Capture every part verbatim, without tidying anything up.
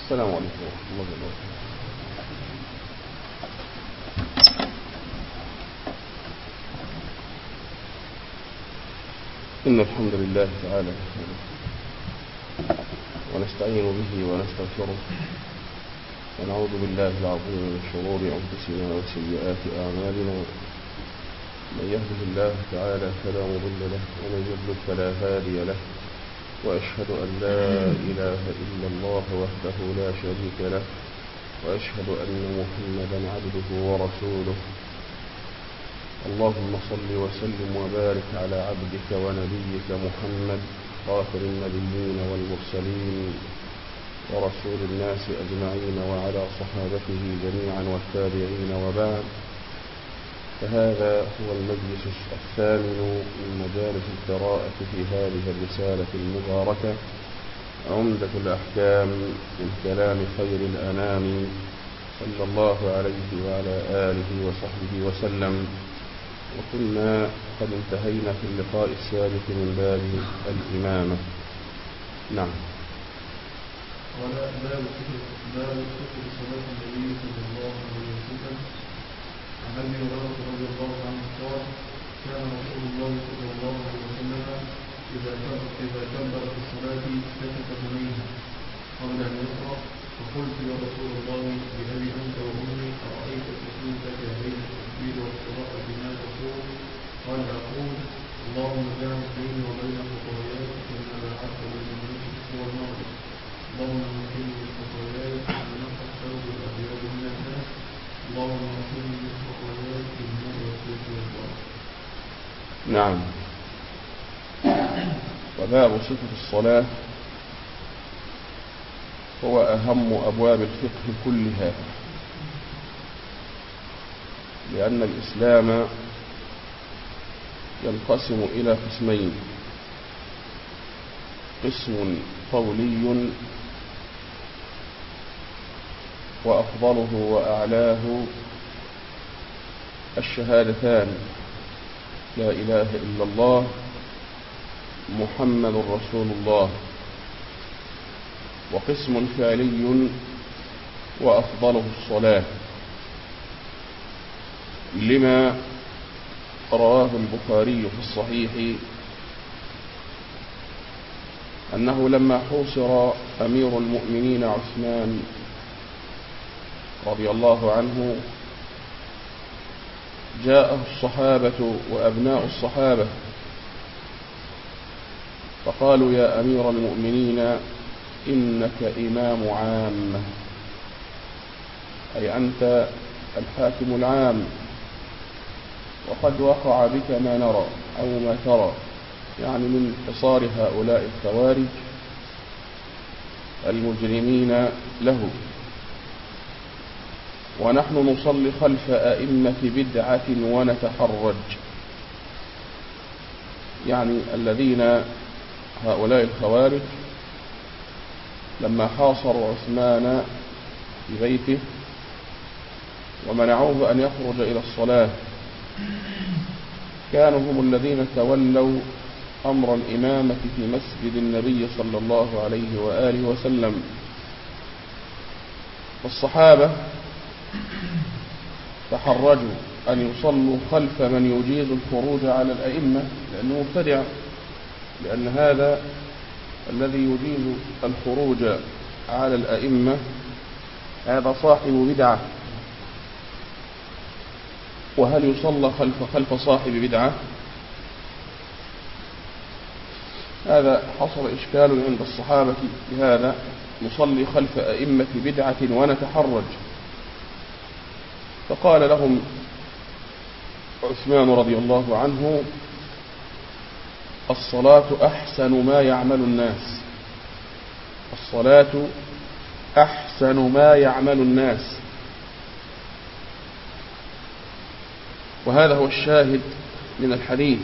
السلام عليكم ورحمة الله وبركاته. إن الحمد لله تعالى ونستعين به ونستغفره ونعوذ بالله العظيم من شرور أنفسنا وسيئات أعمالنا. من يهده الله تعالى فلا مضل له ومن يضلل فلا هادي له، وأشهد أن لا إله إلا الله وحده لا شريك له، وأشهد أن محمدا عبده ورسوله. اللهم صل وسلم وبارك على عبدك ونبيك محمد خاتم النبيين والمرسلين ورسول الناس أجمعين، وعلى صحابته جميعا والتابعين، وبعد. فهذا هو المجلس الثامن من مجالس القراءة في هذه الرسالة المباركة، عمدة الأحكام من كلام خير الأنام صلى الله عليه وعلى آله وصحبه وسلم. وكنا قد انتهينا في اللقاء السابق من باب الإمامة. نعم. ولا باب باب سكر صلاة النبي صلى الله عليه وسلم. عن ابي هريرة رضي الله عنه قال: كان رسول الله صلى الله عليه وسلم إذا إذا كبر في الصلاة سكت ثنيها قبل أن يقرأ، فقلت: يا رسول الله بأبي أنت وأمي أرأيت سكوتك بين التكبير والقراءة ما تقول؟ قال: أقول: اللهم جعل بيني وبين خطاياي كما باعدت بين المشرق والمغرب، اللهم اغفرني من خطاياي كما ينقى الثوب الأبيض من الناس، اللهم اغفرني من خطاياي بالماء والزيت والبرد. نعم. وباب صفة الصلاة هو أهم أبواب الفقه كلها، لأن الإسلام ينقسم إلى قسمين: قسم قولي وأفضله وأعلاه الشهادتان لا إله إلا الله محمد رسول الله، وقسم فعلي وأفضله الصلاة، لما رواه البخاري في الصحيح أنه لما حوصر أمير المؤمنين عثمان رضي الله عنه جاءه الصحابة وأبناء الصحابة فقالوا: يا أمير المؤمنين إنك إمام عامة، أي أنت الحاكم العام، وقد وقع بك ما نرى أو ما ترى، يعني من حصار هؤلاء الخوارج المجرمين له، ونحن نصلي خلف أئمة بدعة ونتحرج، يعني الذين هؤلاء الخوارج لما حاصروا عثمان في بيته ومنعوه أن يخرج إلى الصلاة، كانوا هم الذين تولوا أمر الإمامة في مسجد النبي صلى الله عليه وآله وسلم. والصحابة تحرجوا أن يصلوا خلف من يجيز الخروج على الأئمة لأنه مبتدع، لأن هذا الذي يجيز الخروج على الأئمة هذا صاحب بدعة، وهل يصلى خلف خلف صاحب بدعة؟ هذا حصل إشكال عند الصحابة بهذا: نصلي خلف أئمة بدعة ونتحرج. فقال لهم عثمان رضي الله عنه: الصلاة أحسن ما يعمل الناس، الصلاة أحسن ما يعمل الناس. وهذا هو الشاهد من الحديث،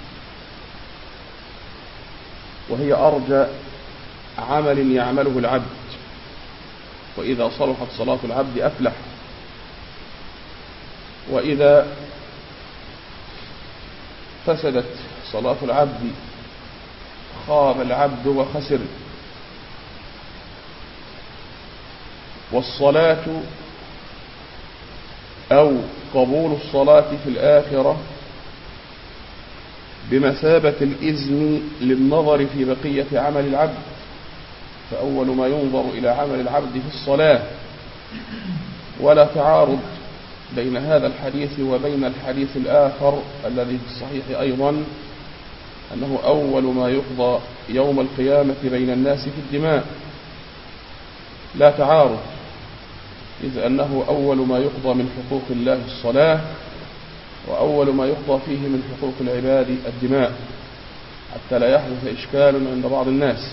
وهي أرجى عمل يعمله العبد، وإذا صلحت صلاة العبد أفلح، وإذا فسدت صلاة العبد خاب العبد وخسر. والصلاة أو قبول الصلاة في الآخرة بمثابة الإذن للنظر في بقية عمل العبد، فأول ما ينظر إلى عمل العبد في الصلاة، ولا تعارض بين هذا الحديث وبين الحديث الآخر الذي في الصحيح أيضا، أنه أول ما يقضى يوم القيامة بين الناس في الدماء، لا تعارض، إذ أنه أول ما يقضى من حقوق الله الصلاة، وأول ما يقضى فيه من حقوق العباد الدماء، حتى لا يحدث إشكال عند بعض الناس.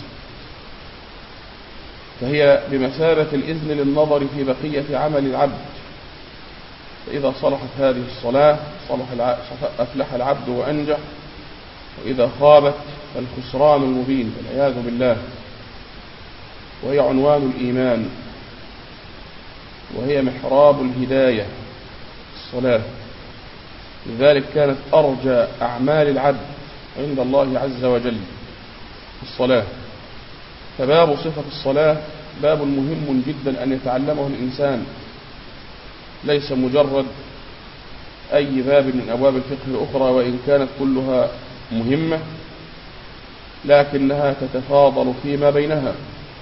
فهي بمثابة الإذن للنظر في بقية عمل العبد، فإذا صلحت هذه الصلاة صلح أفلح العبد وأنجح، وإذا خابت فالخسران المبين والعياذ بالله. وهي عنوان الإيمان، وهي محراب الهداية الصلاة، لذلك كانت أرجى أعمال العبد عند الله عز وجل الصلاة. فباب صفة الصلاة باب مهم جدا أن يتعلمه الإنسان، ليس مجرد أي باب من أبواب الفقه الأخرى، وإن كانت كلها مهمة لكنها تتفاضل فيما بينها.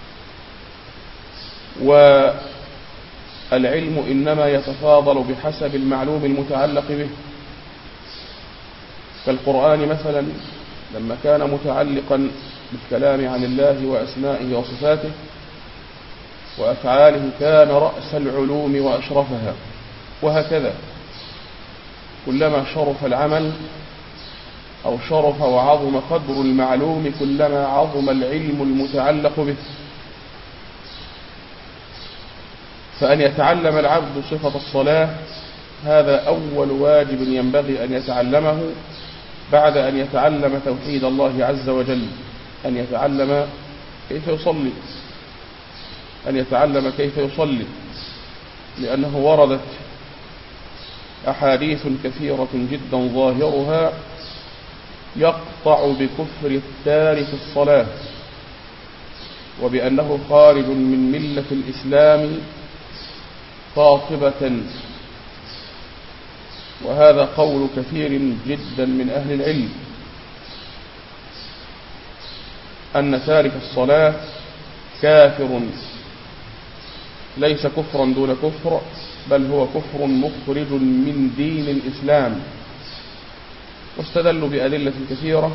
والعلم إنما يتفاضل بحسب المعلوم المتعلق به. فالقرآن مثلا لما كان متعلقا بالكلام عن الله وأسمائه وصفاته وأفعاله كان رأس العلوم وأشرفها، وهكذا كلما شرف العمل أو شرف وعظم قدر المعلوم كلما عظم العلم المتعلق به. فأن يتعلم العبد صفة الصلاة هذا أول واجب ينبغي أن يتعلمه بعد أن يتعلم توحيد الله عز وجل، أن يتعلم كيف يصلي، أن يتعلم كيف يصلي، لأنه وردت أحاديث كثيرة جدا ظاهرها يقطع بكفر التارك الصلاة، وبأنه خارج من ملة الإسلام قاطبة. وهذا قول كثير جدا من أهل العلم، أن تارك الصلاة كافر، ليس كفرا دون كفر، بل هو كفر مخرج من دين الإسلام. واستدلوا بأدلة كثيرة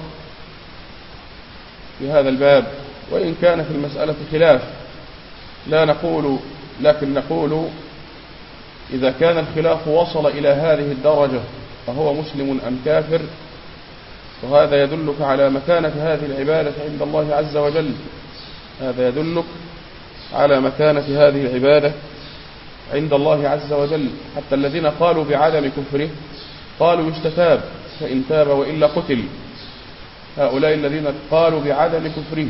في هذا الباب، وإن كان في المسألة خلاف لا نقول، لكن نقول إذا كان الخلاف وصل إلى هذه الدرجة فهو مسلم أم كافر، فهذا يدلك على مكانة هذه العبادة عند الله عز وجل، هذا يدلك على مكانة هذه العبادة عند الله عز وجل. حتى الذين قالوا بعدم كفره قالوا يستتاب فإن تاب وإلا قتل، هؤلاء الذين قالوا بعدم كفره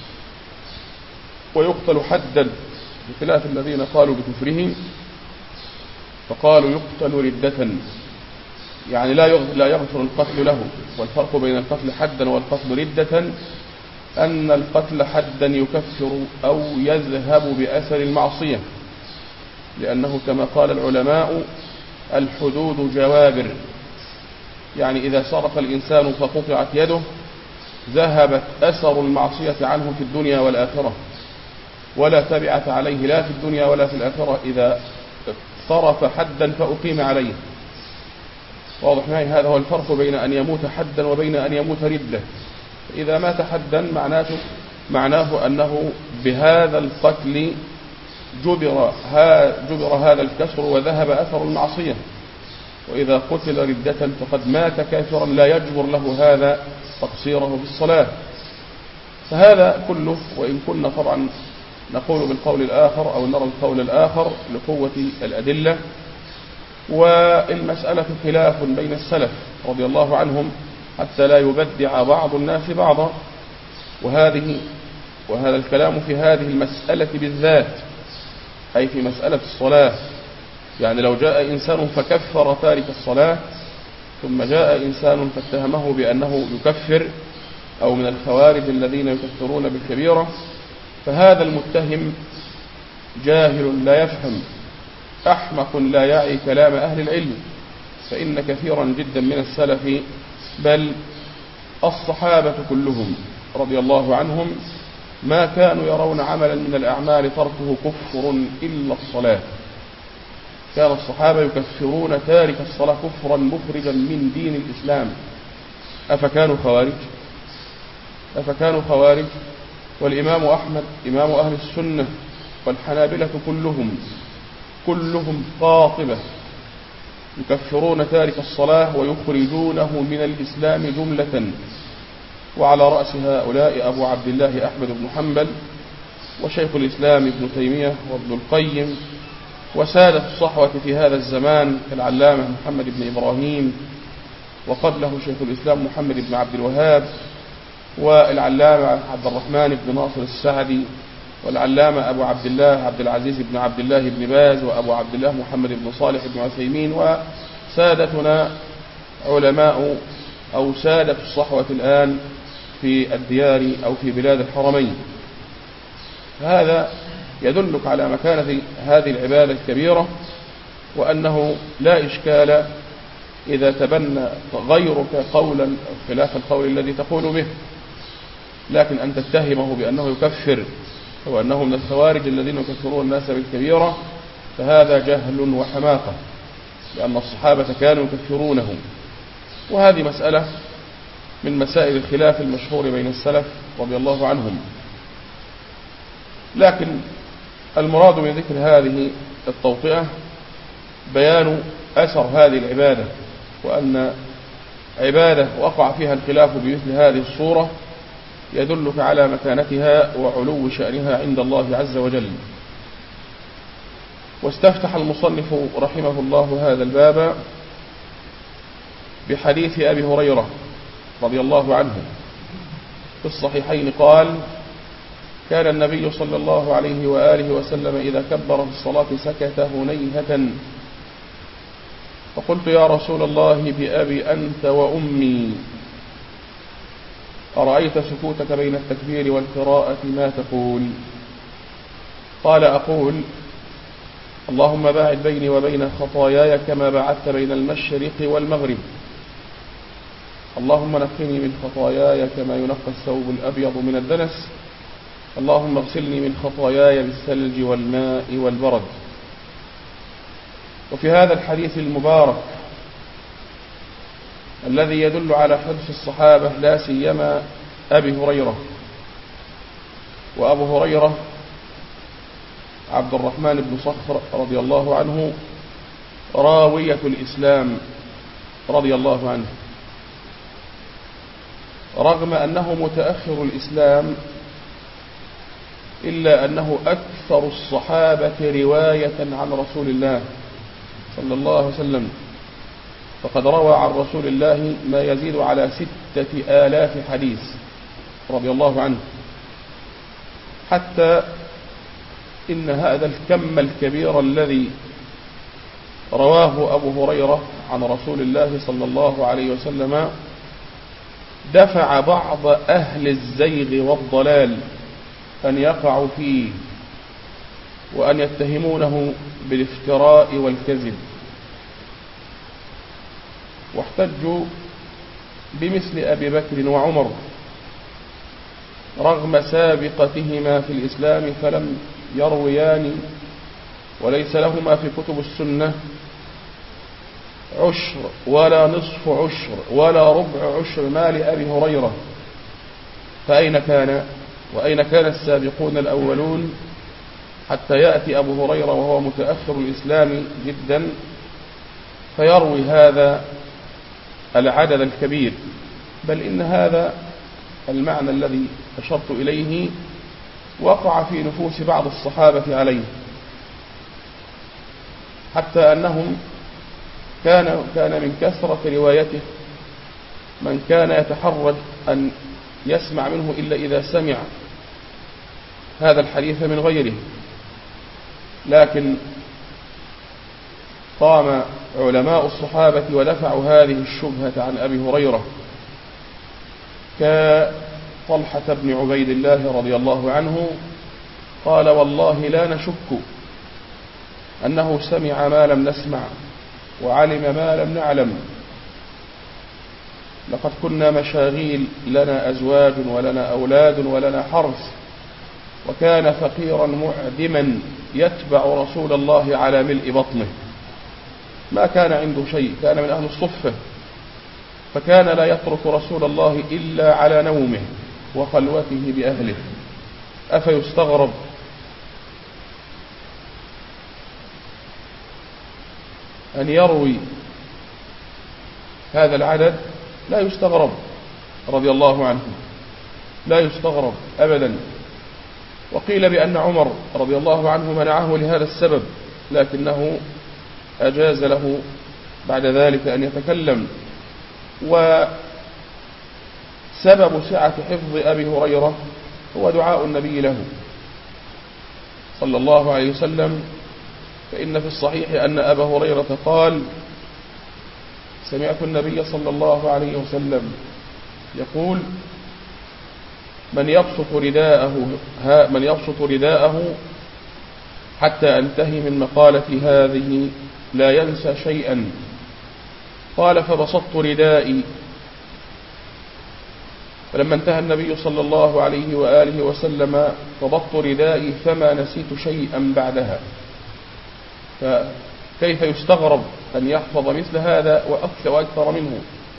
ويقتل حدا، بخلاف الذين قالوا بكفره فقالوا يقتل ردة، يعني لا يغفر القتل له. والفرق بين القتل حدا والقتل ردة أن القتل حدا يكفر أو يذهب بأثر المعصية، لأنه كما قال العلماء الحدود جوابر، يعني إذا سرق الإنسان فقطعت يده ذهبت أثر المعصية عنه في الدنيا والآخرة، ولا تبعت عليه لا في الدنيا ولا في الآخرة إذا صرف حدا فأقيم عليه. واضح معي؟ هذا هو الفرق بين أن يموت حدا وبين أن يموت ردة. إذا مات حدا معناته معناه أنه بهذا القتل جبر, جبر هذا الكسر وذهب أثر المعصية، وإذا قتل ردة فقد مات كافرا لا يجبر له هذا تقصيره في الصلاة. فهذا كله، وإن كنا طبعا نقول بالقول الآخر أو نرى القول الآخر لقوة الأدلة، والمسألة خلاف بين السلف رضي الله عنهم حتى لا يبدع بعض الناس بعضا. وهذه وهذا الكلام في هذه المسألة بالذات، أي في مسألة الصلاة. يعني لو جاء إنسان فكفر تارك الصلاة، ثم جاء إنسان فاتهمه بأنه يكفر أو من الخوارج الذين يكفرون بالكبيرة، فهذا المتهم جاهل لا يفهم، أحمق لا يعي كلام أهل العلم، فإن كثيرا جدا من السلف بل الصحابة كلهم رضي الله عنهم ما كانوا يرون عملا من الأعمال تركه كفر إلا الصلاة. كان الصحابة يكفرون تارك الصلاة كفرا مخرجا من دين الإسلام. أفكانوا خوارج؟ أفكانوا خوارج؟ والإمام أحمد إمام أهل السنة والحنابلة كلهم كلهم قاطبة يكفرون تارك الصلاة ويخرجونه من الإسلام جملة، وعلى رأس هؤلاء أبو عبد الله أحمد بن حنبل وشيخ الإسلام ابن تيمية وابن القيم وسادة الصحوة في هذا الزمان كالعلامة محمد بن إبراهيم، وقبله شيخ الإسلام محمد بن عبد الوهاب، والعلامة عبد الرحمن بن ناصر السعدي، والعلامة أبو عبد الله عبد العزيز بن عبد الله بن باز، وأبو عبد الله محمد بن صالح بن عثيمين، وسادتنا علماء أو سادة الصحوة الآن في الديار أو في بلاد الحرمين. هذا يدلك على مكانة هذه العبادة الكبيرة، وأنه لا إشكال إذا تبنى غيرك قولا خلاف القول الذي تقول به، لكن أن تتهمه بأنه يكفر وأنه من الخوارج الذين يكفرون الناس بالكبيرة فهذا جهل وحماقة، لأن الصحابة كانوا يكفرونهم. وهذه مسألة من مسائل الخلاف المشهور بين السلف رضي الله عنهم. لكن المراد من ذكر هذه التوطئة بيان أثر هذه العبادة، وأن عبادة وقع فيها الخلاف بمثل هذه الصورة يدلك على مكانتها وعلو شأنها عند الله عز وجل. واستفتح المصنف رحمه الله هذا الباب بحديث أبي هريرة رضي الله عنه في الصحيحين قال: كان النبي صلى الله عليه وآله وسلم إذا كبر في الصلاة سكت هنيهة، فقلت: يا رسول الله بأبي أنت وأمي، أرأيت سكوتك بين التكبير والقراءة ما تقول؟ قال: أقول: اللهم باعد بيني وبين خطاياي كما بعدت بين المشرق والمغرب، اللهم نقني من خطاياي كما ينقى الثوب الأبيض من الدنس، اللهم اغسلني من خطاياي بالثلج والماء والبرد. وفي هذا الحديث المبارك الذي يدل على حرص الصحابة لا سيما أبي هريرة، وأبو هريرة عبد الرحمن بن صخر رضي الله عنه راوية الإسلام رضي الله عنه، رغم أنه متأخر الإسلام إلا أنه أكثر الصحابة رواية عن رسول الله صلى الله عليه وسلم، فقد روى عن رسول الله ما يزيد على ستة آلاف حديث رضي الله عنه، حتى إن هذا الكم الكبير الذي رواه أبو هريرة عن رسول الله صلى الله عليه وسلم دفع بعض أهل الزيغ والضلال أن يقعوا فيه وأن يتهمونه بالافتراء والكذب، واحتجوا بمثل أبي بكر وعمر رغم سابقتهما في الإسلام، فلم يرويان وليس لهما في كتب السنة عشر ولا نصف عشر ولا ربع عشر مال أبي هريرة، فأين كان وأين كان السابقون الأولون حتى يأتي أبو هريرة وهو متأخر الإسلام جدا فيروي هذا العدد الكبير؟ بل إن هذا المعنى الذي أشرت إليه وقع في نفوس بعض الصحابة عليه، حتى أنهم كان كان من كثرة روايته من كان يتحرج أن يسمع منه إلا إذا سمع هذا الحديث من غيره. لكن قام علماء الصحابة ودفعوا هذه الشبهة عن أبي هريرة كطلحة بن عبيد الله رضي الله عنه، قال والله لا نشك أنه سمع ما لم نسمع وعلم ما لم نعلم، لقد كنا مشاغيل، لنا أزواج ولنا أولاد ولنا حرث، وكان فقيرا معدما يتبع رسول الله على ملء بطنه، ما كان عنده شيء، كان من أهل الصفة، فكان لا يترك رسول الله إلا على نومه وخلوته بأهله. أفيستغرب أن يروي هذا العدد؟ لا يستغرب رضي الله عنه، لا يستغرب أبدا. وقيل بأن عمر رضي الله عنه منعه لهذا السبب، لكنه أجاز له بعد ذلك أن يتكلم. وسبب سعة حفظ أبي هريرة هو دعاء النبي له صلى الله عليه وسلم، فإن في الصحيح أن أبا هريرة قال: سمعت النبي صلى الله عليه وسلم يقول: من يبسط رداءه من يبسط رداءه حتى أنتهي من مقالة هذه لا ينسى شيئا. قال: فبسطت ردائي، فلما انتهى النبي صلى الله عليه وآله وسلم ربطت ردائي فما نسيت شيئا بعدها. فكيف يستغرب أن يحفظ مثل هذا وأكثر وأكثر منه؟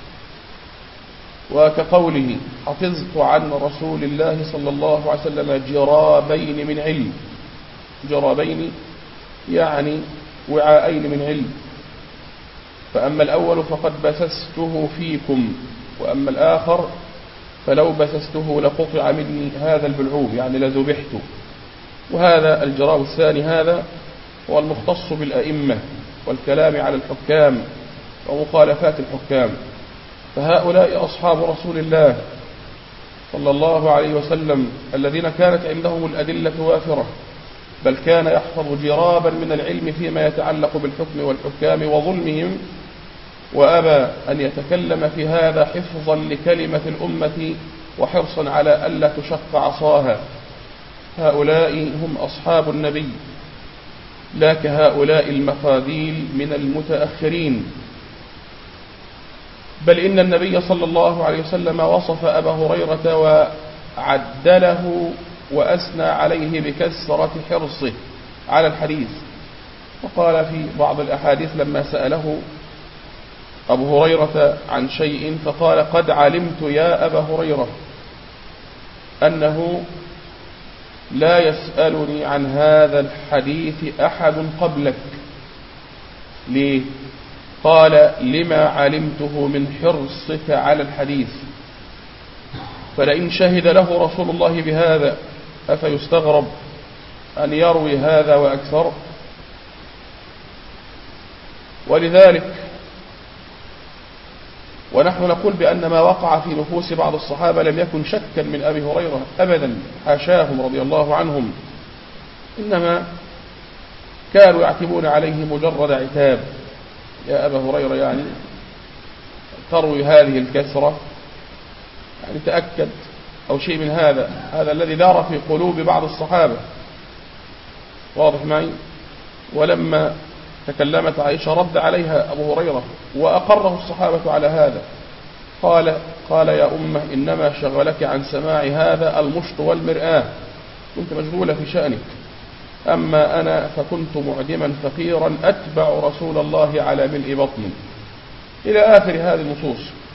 وكقوله: حفظت عن رسول الله صلى الله عليه وسلم جرابين من علم. جرابين يعني وعاءين من علم، فأما الأول فقد بسسته فيكم، وأما الآخر فلو بسسته لقطع مني هذا البلعوب، يعني لذبحت. وهذا الجراب الثاني هذا هو المختص بالأئمة والكلام على الحكام ومخالفات الحكام، فهؤلاء أصحاب رسول الله صلى الله عليه وسلم الذين كانت عندهم الأدلة وافرة، بل كان يحفظ جرابا من العلم فيما يتعلق بالحكم والحكام وظلمهم، وأبى أن يتكلم في هذا حفظا لكلمة الأمة وحرصا على ألا تشق عصاها. هؤلاء هم أصحاب النبي، لا كهؤلاء المخاذيل من المتأخرين. بل إن النبي صلى الله عليه وسلم وصف أبا هريرة وعدله وأثنى عليه بكثرة حرصه على الحديث. وقال في بعض الأحاديث لما سأله أبو هريرة عن شيء فقال: قد علمت يا أبا هريرة أنه لا يسألني عن هذا الحديث أحد قبلك. ليه؟ قال: لما علمته من حرصك على الحديث، فلئن شهد له رسول الله بهذا أفيستغرب أن يروي هذا وأكثر؟ ولذلك ونحن نقول بأن ما وقع في نفوس بعض الصحابة لم يكن شكا من أبي هريرة أبدا، حاشاهم رضي الله عنهم، إنما كانوا يعتبون عليه مجرد عتاب. يا أبا هريرة يعني تروي هذه الكثرة، يعني تأكد، أو شيء من هذا. هذا الذي دار في قلوب بعض الصحابة، واضح معي؟ ولما تكلمت عائشة رد عليها أبو هريرة وأقره الصحابة على هذا. قال قال يا أمة إنما شغلك عن سماع هذا المشط والمرآة، كنت مشغولة في شأنك، أما أنا فكنت معدما فقيرا أتبع رسول الله على ملء بطني، إلى آخر هذه النصوص.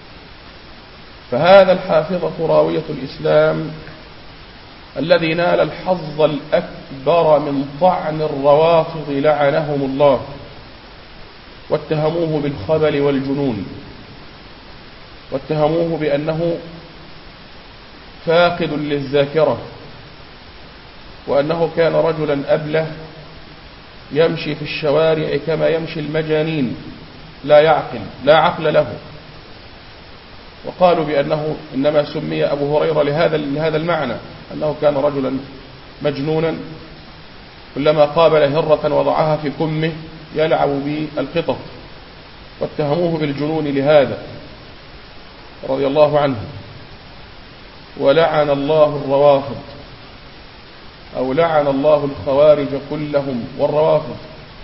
فهذا الحافظة راوية الإسلام الذي نال الحظ الأكبر من طعن الروافض لعنهم الله، واتهموه بالخبل والجنون، واتهموه بأنه فاقد للذاكرة، وأنه كان رجلا أبله يمشي في الشوارع كما يمشي المجانين، لا يعقل، لا عقل له. وقالوا بأنه إنما سمي أبو هريرة لهذا لهذا المعنى، أنه كان رجلا مجنونا كلما قابل هرة وضعها في كمه يلعب بالقطط، واتهموه بالجنون لهذا رضي الله عنه. ولعن الله الروافض أو لعن الله الخوارج كلهم والروافض.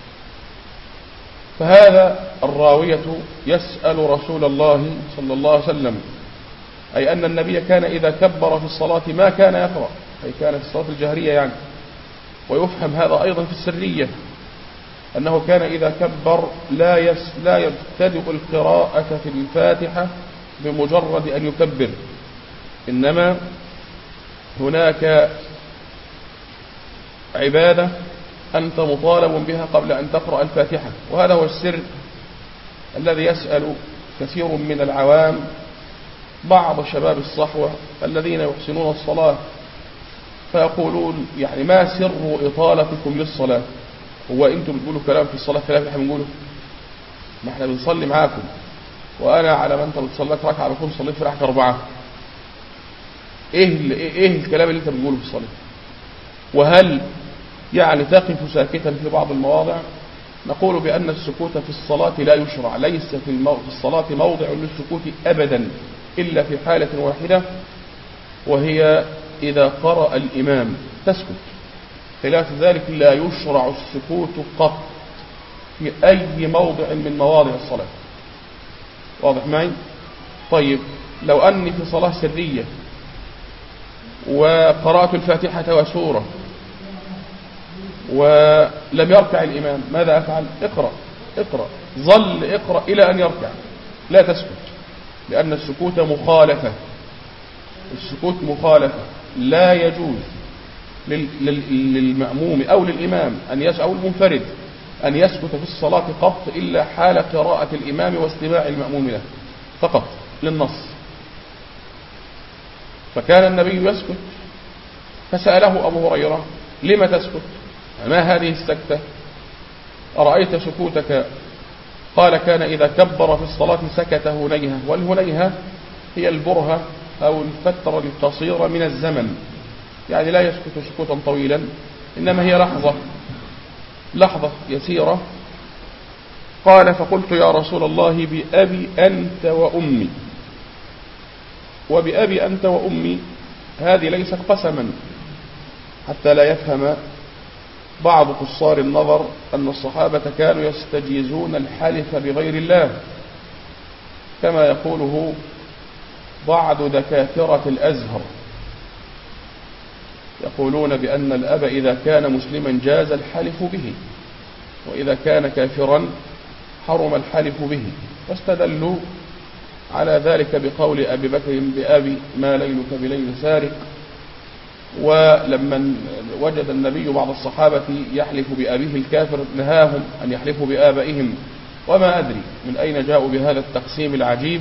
فهذا الراوية يسأل رسول الله صلى الله عليه وسلم، أي أن النبي كان إذا كبر في الصلاة ما كان يقرأ، أي كان في الصلاة الجهرية يعني. ويفهم هذا أيضا في السرية، أنه كان إذا كبر لا يس لا يبتدئ القراءة في الفاتحة بمجرد أن يكبر، إنما هناك عبادة أنت مطالب بها قبل أن تقرأ الفاتحة. وهذا هو السر الذي يسأل كثير من العوام بعض شباب الصحوة الذين يحسنون الصلاة، فيقولون يعني ما سر إطالتكم للصلاة؟ هو أنتم بتقولوا كلام في الصلاة كلام احنا بنقوله؟ ما احنا بنصلي معاكم، وأنا على ما أنت بتصلي ركعة بكون صليت في ركعة أربعة. إيه إيه الكلام اللي أنت بتقوله في الصلاة؟ وهل يعني تقف ساكتا في بعض المواضع؟ نقول بأن السكوت في الصلاة لا يشرع، ليس في, المو... في الصلاة موضع للسكوت أبدا إلا في حالة واحدة، وهي إذا قرأ الإمام تسكت، خلاف ذلك لا يشرع السكوت قط في أي موضع من مواضع الصلاة. واضح معي؟ طيب لو أني في صلاة سرية وقرأت الفاتحة وسورة ولم يركع الإمام، ماذا أفعل؟ اقرأ اقرأ ظل اقرأ إلى أن يركع، لا تسكت، لأن السكوت مخالفة. السكوت مخالفة، لا يجوز للمأموم أو للإمام أن يسكت، أو المنفرد أن يسكت في الصلاة قط إلا حال قراءة الإمام واستماع المأموم له فقط للنص. فكان النبي يسكت، فسأله أبو هريرة لما تسكت؟ ما هذه السكتة؟ أرأيت سكوتك؟ قال كان إذا كبر في الصلاة سكت هنيها، والهنيها هي البرهة أو الفترة القصيرة من الزمن، يعني لا يسكت سكوتا طويلا، إنما هي لحظة لحظة يسيرة. قال فقلت يا رسول الله بأبي أنت وأمي. وبأبي أنت وأمي هذه ليست قسما، حتى لا يفهم بعض قصار النظر أن الصحابة كانوا يستجيزون الحلف بغير الله، كما يقوله بعض دكاترة الأزهر، يقولون بأن الأب إذا كان مسلما جاز الحلف به، وإذا كان كافرا حرم الحلف به، واستدلوا على ذلك بقول أبي بكر بأبي ما ليلك بليل سارق. ولما وجد النبي بعض الصحابة يحلف بأبيه الكافر نهاهم أن يحلفوا بآبائهم، وما أدري من أين جاءوا بهذا التقسيم العجيب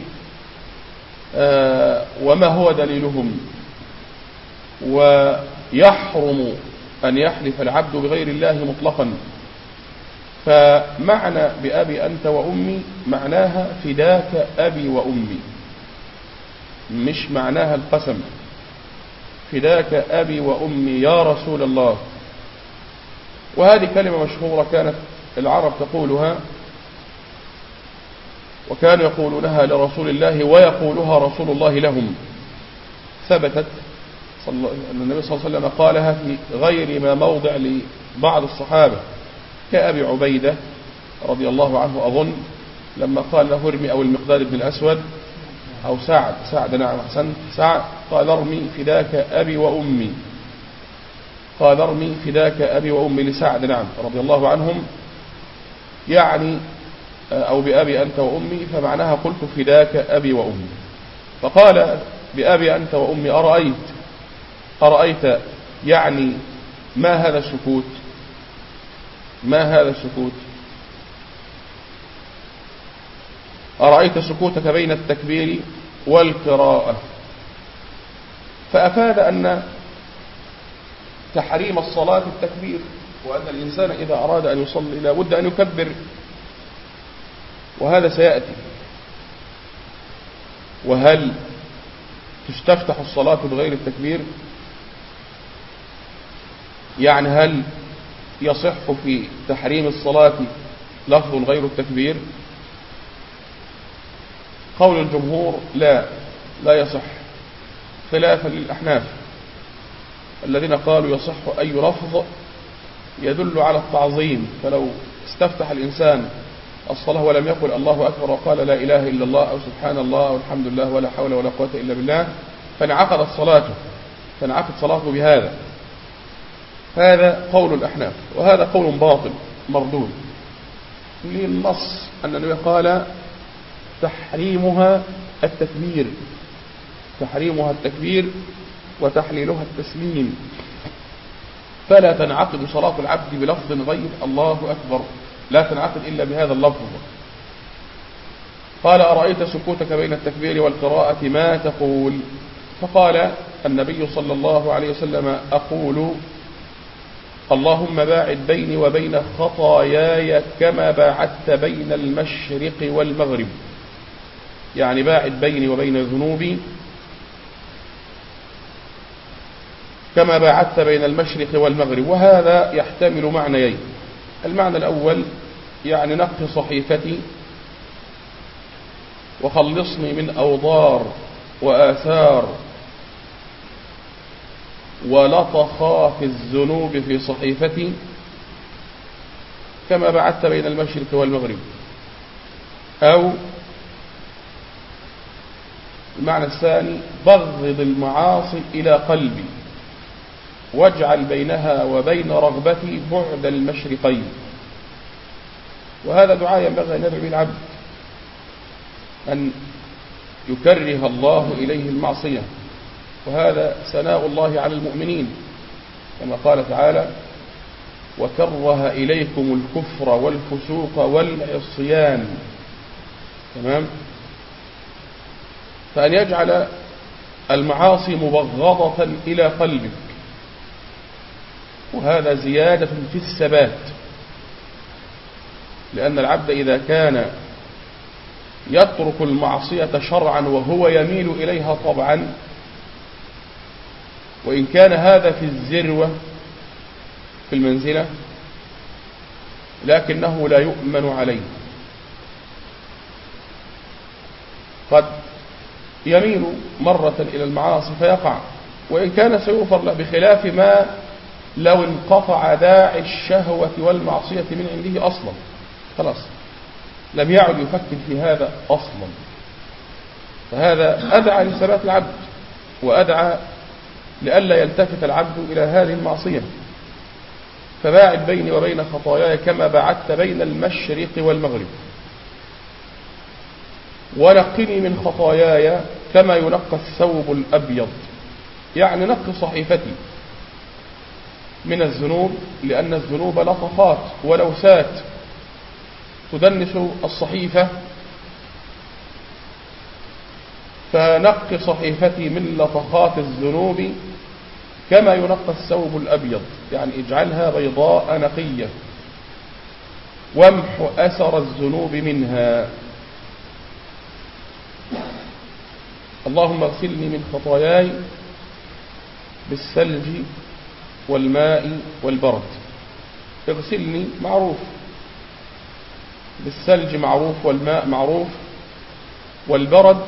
آه وما هو دليلهم. ويحرم أن يحلف العبد بغير الله مطلقا. فمعنى بأبي أنت وأمي معناها فداك أبي وأمي، مش معناها القسم. فداك أبي وأمي يا رسول الله. وهذه كلمة مشهورة كانت العرب تقولها، وكانوا يقولونها لرسول الله ويقولها رسول الله لهم. ثبتت أن النبي صلى الله عليه وسلم قالها في غير ما موضع لبعض الصحابة، كأبي عبيدة رضي الله عنه أظن لما قال له ارمي، أو المقداد بن الأسود، أو سعد سعد نعم أحسن سعد قال ارمي فداك أبي وأمي، قال ارمي فداك أبي وأمي لسعد نعم رضي الله عنهم، يعني أو بأبي أنت وأمي، فمعناها قلت فداك أبي وأمي. فقال بأبي أنت وأمي أرأيت أرأيت يعني ما هذا السكوت؟ ما هذا السكوت؟ أرأيت سكوتك بين التكبير والقراءة. فأفاد أن تحريم الصلاة التكبير، وأن الإنسان إذا أراد أن يصلي لا بد أن يكبر، وهذا سيأتي. وهل تستفتح الصلاة بغير التكبير؟ يعني هل يصح في تحريم الصلاة لفظ غير التكبير؟ قول الجمهور لا لا يصح، خلافا للأحناف. الذين قالوا يصح أي لفظ يدل على التعظيم، فلو استفتح الإنسان الصلاة ولم يقل الله أكبر وقال لا إله إلا الله أو سبحان الله أو الحمد لله ولا حول ولا قوة إلا بالله فانعقدت صلاته، فانعقد صلاته بهذا. هذا قول الأحناف، وهذا قول باطل مردود للنص أن النبي قال تحريمها التكبير، تحريمها التكبير وتحليلها التسليم، فلا تنعقد صلاة العبد بلفظ غير الله أكبر، لا تنعقد إلا بهذا اللفظ. قال أرأيت سكوتك بين التكبير والقراءة ما تقول؟ فقال النبي صلى الله عليه وسلم أقول اللهم باعد بيني وبين خطاياي كما باعدت بين المشرق والمغرب، يعني باعد بيني وبين ذنوبي كما باعدت بين المشرق والمغرب. وهذا يحتمل معنيين: المعنى الأول يعني نقي صحيفتي وخلصني من أوضار وآثار ولطخات الذنوب في صحيفتي كما بعدت بين المشرق والمغرب. أو المعنى الثاني بغض المعاصي إلى قلبي واجعل بينها وبين رغبتي بعد المشرقين. وهذا دعاء ينبغي أن يدعو به العبد، أن يكره الله إليه المعصية، وهذا ثناء الله على المؤمنين كما قال تعالى وكره إليكم الكفر والفسوق والعصيان. تمام؟ فأن يجعل المعاصي مبغضة إلى قلبك، وهذا زيادة في الثبات، لأن العبد إذا كان يترك المعصية شرعا وهو يميل إليها طبعا، وإن كان هذا في الذروة في المنزلة، لكنه لا يؤمن عليه، قد يميل مرة إلى المعاصي فيقع وإن كان سيغفر له، بخلاف ما لو انقطع داعي الشهوة والمعصية من عنده أصلا، خلاص لم يعد يفكر في هذا أصلا. فهذا أدعى لثبات العبد، وأدعى لئلا يلتفت العبد إلى هذه المعصية. فباعد بيني وبين خطاياي كما باعدت بين المشرق والمغرب، ونقني من خطاياي كما ينقى الثوب الأبيض، يعني نقي صحيفتي من الذنوب، لأن الذنوب لطخات ولوثات تدنس الصحيفة، فنقي صحيفتي من لطخات الذنوب كما ينقى الثوب الأبيض، يعني اجعلها بيضاء نقية، وامح أثر الذنوب منها. اللهم اغسلني من خطاياي بالثلج والماء والبرد. اغسلني معروف، بالثلج معروف، والماء معروف، والبرد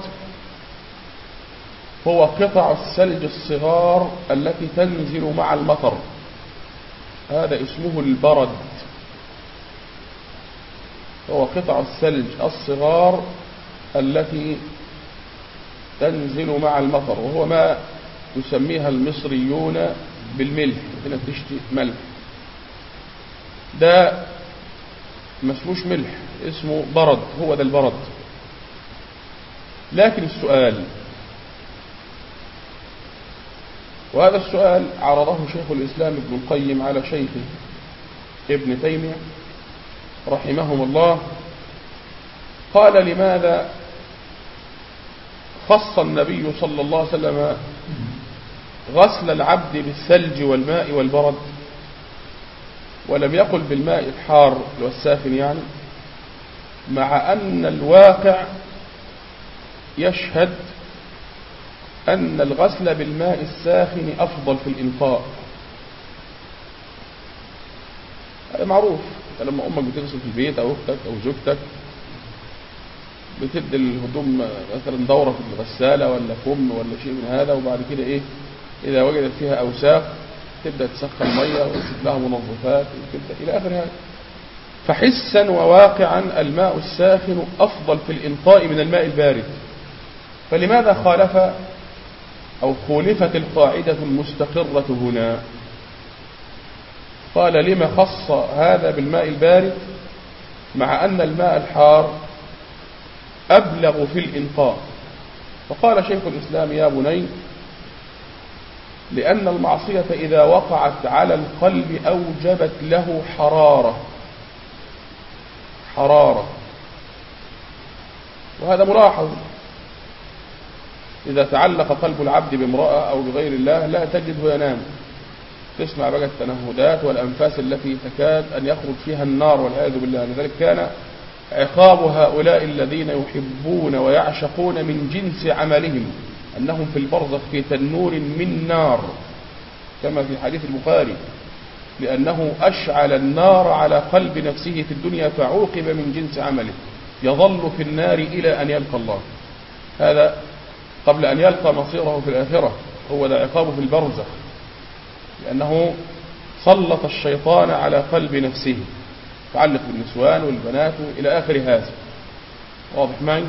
هو قطع الثلج الصغار التي تنزل مع المطر، هذا اسمه البرد، هو قطع الثلج الصغار التي تنزل مع المطر، وهو ما يسميها المصريون بالملح، هنا تشتي ملح، ده ما اسموش ملح، اسمه برد، هو ده البرد. لكن السؤال، وهذا السؤال عرضه شيخ الإسلام ابن القيم على شيخه ابن تيمية رحمهم الله، قال لماذا خص النبي صلى الله عليه وسلم غسل العبد بالثلج والماء والبرد ولم يقل بالماء الحار والساخن، يعني مع أن الواقع يشهد أن الغسل بالماء الساخن أفضل في الإنقاء. هذا معروف، لما أمك بتغسل في البيت أو أختك أو زوجتك بتدي الهدوم مثلا دورة في الغسالة ولا فم ولا شيء من هذا، وبعد كده إيه إذا وجدت فيها أوساخ تبدأ تسخن مية وتسيب لها منظفات وتبدأ إلى آخر هذا. فحسا وواقعا الماء الساخن أفضل في الإنقاء من الماء البارد. فلماذا خالف أو خولفت القاعدة المستقرة هنا؟ قال لما خص هذا بالماء البارد مع أن الماء الحار أبلغ في الإنقاء؟ فقال شيخ الإسلام يا بني لأن المعصية إذا وقعت على القلب أوجبت له حرارة حرارة وهذا ملاحظ. إذا تعلق قلب العبد بامرأة أو بغير الله لا تجده ينام، تسمع بقى التنهدات والأنفاس التي تكاد أن يخرج فيها النار والعياذ بالله. لذلك كان عقاب هؤلاء الذين يحبون ويعشقون من جنس عملهم أنهم في البرزخ في تنور من نار كما في حديث البخاري، لأنه أشعل النار على قلب نفسه في الدنيا فعوقب من جنس عمله، يظل في النار إلى أن يلقى الله. هذا قبل أن يلقى مصيره في الآخرة، هو ده عقابه في البرزخ، لأنه سلط الشيطان على قلب نفسه تعلق بالنسوان والبنات إلى آخر هذا. واضح معي؟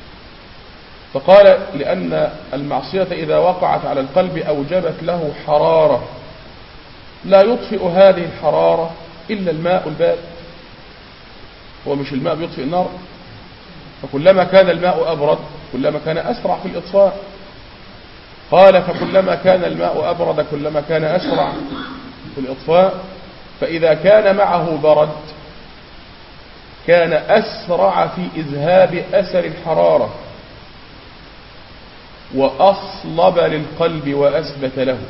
فقال لأن المعصية إذا وقعت على القلب أوجبت له حرارة لا يطفئ هذه الحرارة إلا الماء البارد. هو مش الماء بيطفئ النار؟ فكلما كان الماء أبرد كلما كان أسرع في الإطفاء. قال فكلما كان الماء أبرد كلما كان أسرع في الإطفاء. فإذا كان معه برد كان أسرع في إذهاب أثر الحرارة وأصلب للقلب وأثبت له.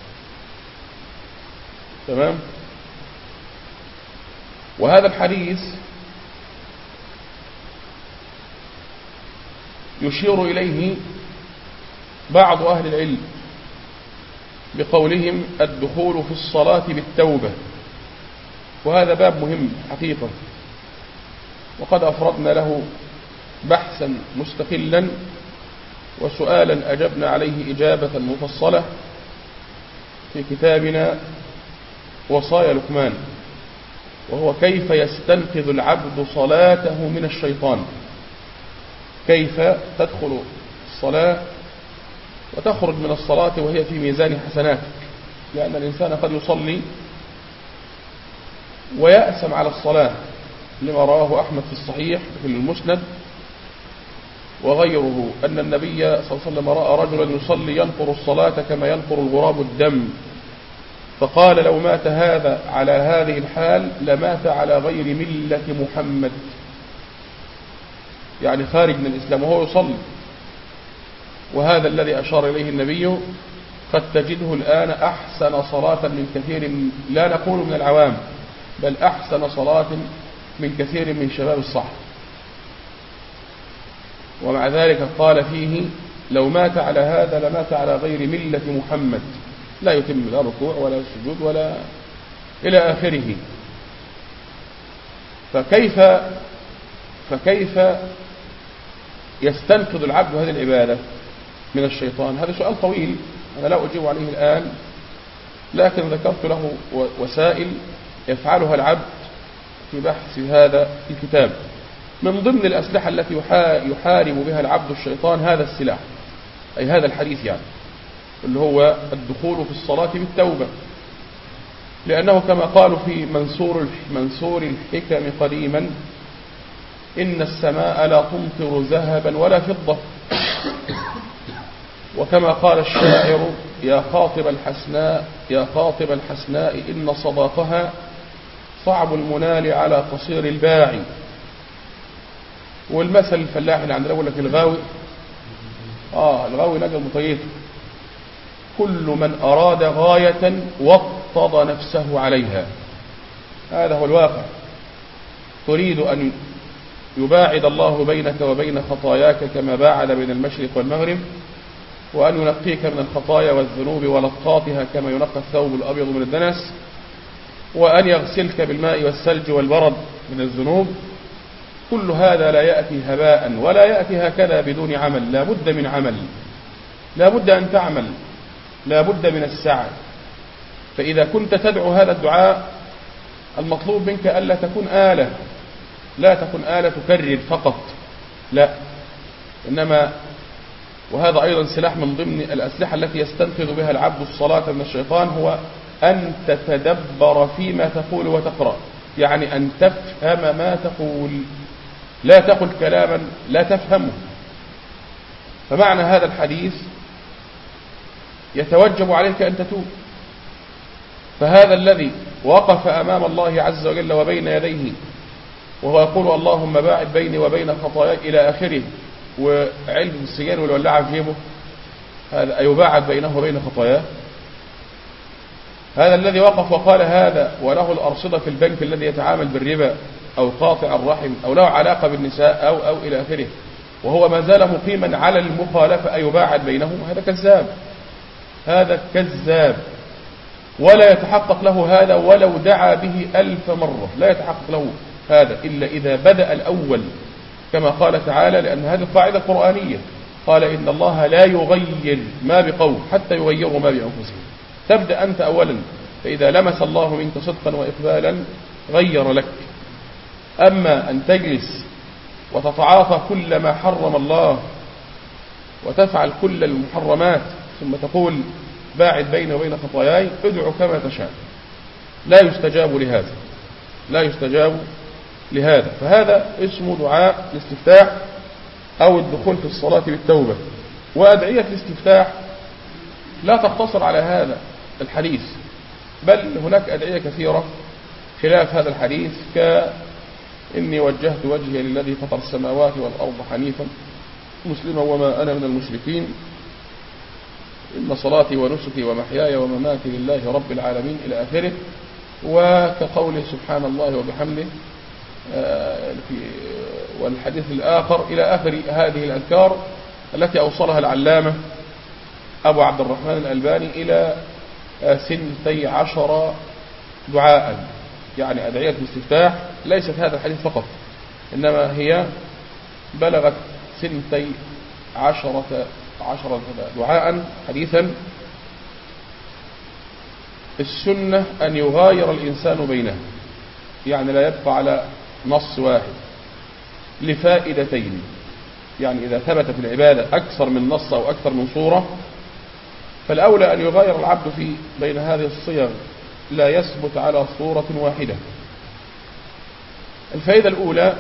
تمام؟ وهذا الحديث يشير إليه بعض أهل العلم بقولهم الدخول في الصلاة بالتوبة، وهذا باب مهم حقيقة، وقد أفردنا له بحثا مستقلا وسؤالا أجبنا عليه إجابة مفصلة في كتابنا وصايا لقمان، وهو كيف يستنقذ العبد صلاته من الشيطان. كيف تدخل الصلاة وتخرج من الصلاة وهي في ميزان حسناتك، لأن الإنسان قد يصلي ويأسم على الصلاة لما رواه أحمد في الصحيح في المسند وغيره أن النبي صلى الله عليه وسلم رأى رجلا يصلي ينقر الصلاة كما ينقر الغراب الدم، فقال لو مات هذا على هذه الحال لمات على غير ملة محمد، يعني خارج من الإسلام وهو يصلي. وهذا الذي أشار إليه النبي قد تجده الآن أحسن صلاة من كثير، لا نقول من العوام، بل أحسن صلاة من كثير من شباب الصحب. ومع ذلك قال فيه لو مات على هذا لمات على غير ملة محمد، لا يتم لا ركوع ولا سجود ولا إلى آخره. فكيف فكيف يستنقذ العبد هذه العبادة من الشيطان؟ هذا سؤال طويل أنا لا أجيب عليه الآن، لكن ذكرت له وسائل يفعلها العبد في بحث هذا الكتاب. من ضمن الأسلحة التي يحارب بها العبد الشيطان هذا السلاح، أي هذا الحديث يعني، اللي هو الدخول في الصلاة بالتوبة، لأنه كما قالوا في منصور منصور الحكم قديما إن السماء لا تمطر ذهبا ولا فضة، وكما قال الشاعر يا خاطب الحسناء يا خاطب الحسناء إن صداقها صعب المنال على قصير الباعي. والمثل الفلاح اللي عندنا يقول لك الغاوي آه الغاوي نجا مطيته، كل من أراد غاية وطد نفسه عليها. هذا هو الواقع. تريد أن يباعد الله بينك وبين خطاياك كما باعد بين المشرق والمغرب، وأن ينقيك من الخطايا والذنوب ولقاطها كما ينقى الثوب الأبيض من الدنس، وأن يغسلك بالماء والثلج والبرد من الذنوب. كل هذا لا يأتي هباء ولا يأتي هكذا بدون عمل، لا بد من عمل، لا بد أن تعمل، لا بد من السعي. فإذا كنت تدعو هذا الدعاء المطلوب منك ألا تكون آلة، لا تكون آلة تكرر فقط، لا، إنما وهذا أيضا سلاح من ضمن الأسلحة التي يستنقذ بها العبد الصلاة من الشيطان، هو أن تتدبر فيما تقول وتقرأ، يعني أن تفهم ما تقول، لا تقل كلاما لا تفهمه. فمعنى هذا الحديث يتوجب عليك أن تتوب. فهذا الذي وقف أمام الله عز وجل وبين يديه وهو يقول اللهم باعد بيني وبين خطاياي إلى آخره، وعلم السجان والولاعة في جيبه، هذا أيباعد بينه وبين خطاياه؟ هذا الذي وقف وقال هذا وله الأرصدة في البنك الذي يتعامل بالربا أو قاطع الرحم أو له علاقة بالنساء أو أو إلى آخره، وهو ما زال مقيما على المخالفة أيباعد بينهم، هذا كذاب، هذا كذاب، ولا يتحقق له هذا ولو دعا به ألف مرة، لا يتحقق له هذا إلا إذا بدأ الأول كما قال تعالى، لأن هذه القاعدة قرآنية، قال إن الله لا يغير ما بقوم حتى يغيروا ما بأنفسهم. تبدأ أنت أولا، فإذا لمس الله منك صدقا وإقبالا غير لك. أما أن تجلس وتتعاطى كل ما حرم الله وتفعل كل المحرمات ثم تقول باعد بيني وبين خطاياي، ادعو كما تشاء، لا يستجاب لهذا، لا يستجاب لهذا. فهذا اسمه دعاء الاستفتاح أو الدخول في الصلاة بالتوبة. وأدعية الاستفتاح لا تقتصر على هذا الحديث، بل هناك أدعية كثيرة خلاف هذا الحديث، كإني وجهت وجهي للذي فطر السماوات والأرض حنيفا مسلما وما أنا من المشركين، إن صلاتي ونسكي ومحياي ومماتي لله رب العالمين إلى آخره. وكقوله سبحان الله وبحمده والحديث الآخر إلى آخر هذه الأذكار التي أوصلها العلامة أبو عبد الرحمن الألباني إلى سنتي عشر دعاء. يعني أدعية الاستفتاح ليست هذا الحديث فقط، إنما هي بلغت سنتي عشرة عشرة دعاء حديثا. السنة أن يغاير الإنسان بينه، يعني لا يبقى على نص واحد لفائدتين، يعني إذا ثبت في العبادة أكثر من نص أو أكثر من صورة، فالأولى أن يغاير العبد في بين هذه الصيغ، لا يثبت على صورة واحدة. الفائدة الأولى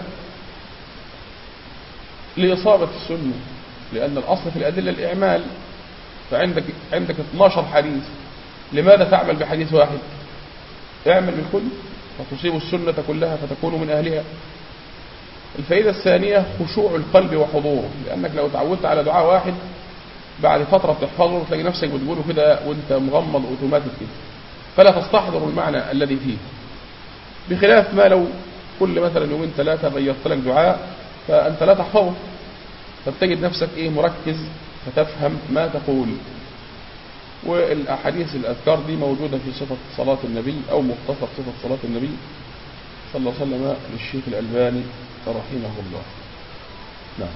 لإصابة السنة، لأن الأصل في الأدلة الإعمال، فعندك عندك اثناشر حديث، لماذا تعمل بحديث واحد؟ اعمل بالكل فتصيب السنة كلها فتكون من أهلها. الفائدة الثانية خشوع القلب وحضوره، لأنك لو تعودت على دعاء واحد بعد فترة بتحفظه تلاقي نفسك بتقوله كده وانت مغمض اوتوماتيك كده، فلا تستحضر المعنى الذي فيه، بخلاف ما لو كل مثلا يومين ثلاثة غيرت لك دعاء فأنت لا تحفظه، فتجد نفسك ايه مركز فتفهم ما تقول. والأحاديث الأذكار دي موجودة في صفة صلاة النبي أو مختصر صفة صلاة النبي صلى الله عليه وسلم للشيخ الألباني رحمه الله. نعم.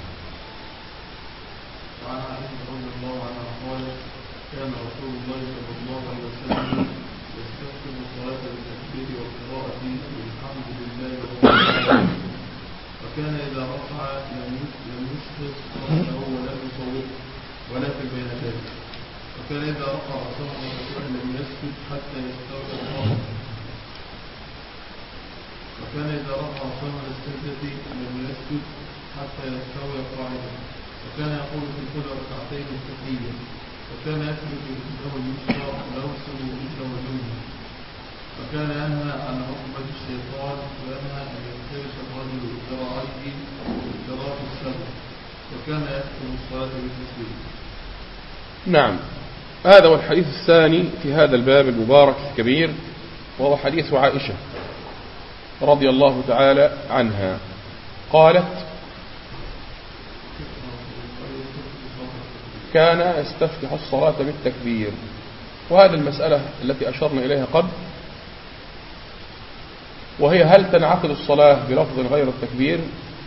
وعن عائشة رضي الله عنها قالت كان رسول الله صلى الله عليه وسلم يستفتح الصلاة بالتكبير والقراءة بالحمد لله رب العالمين، وكان إذا رفع لم يسقط صوته ولم يصوت ولكن بين ذلك، وكان إذا رفع رأسه لم يسجد حتى يستوي القائم، وكان إذا رفع رأسه من السجدة لم يسجد حتى يستوي قاعدا، وكان يقول في كل ركعتين التحية، وكان يخرج رجله اليسرى ويرسل رجله اليمنى، وكان ينهى عن عقبة الشيطان، وينهى أن يفترش الرجل ذراعيه ذراع السبع، وكان يختم الصلاة بالتسليم. نعم، هذا هو الحديث الثاني في هذا الباب المبارك الكبير، وهو حديث عائشة رضي الله تعالى عنها قالت كان يستفتح الصلاة بالتكبير. وهذه المسألة التي أشرنا إليها قبل، وهي هل تنعقد الصلاة بلفظ غير التكبير؟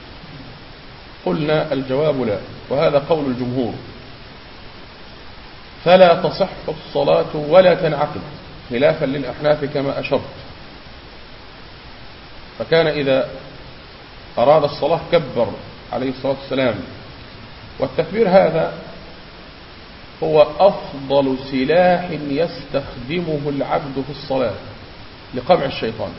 قلنا الجواب لا، وهذا قول الجمهور، فلا تصح الصلاة ولا تنعقد خلافا للأحناف كما أشرت. فكان إذا أراد الصلاة كبر عليه الصلاة والسلام. والتكبير هذا هو أفضل سلاح يستخدمه العبد في الصلاة لقمع الشيطان.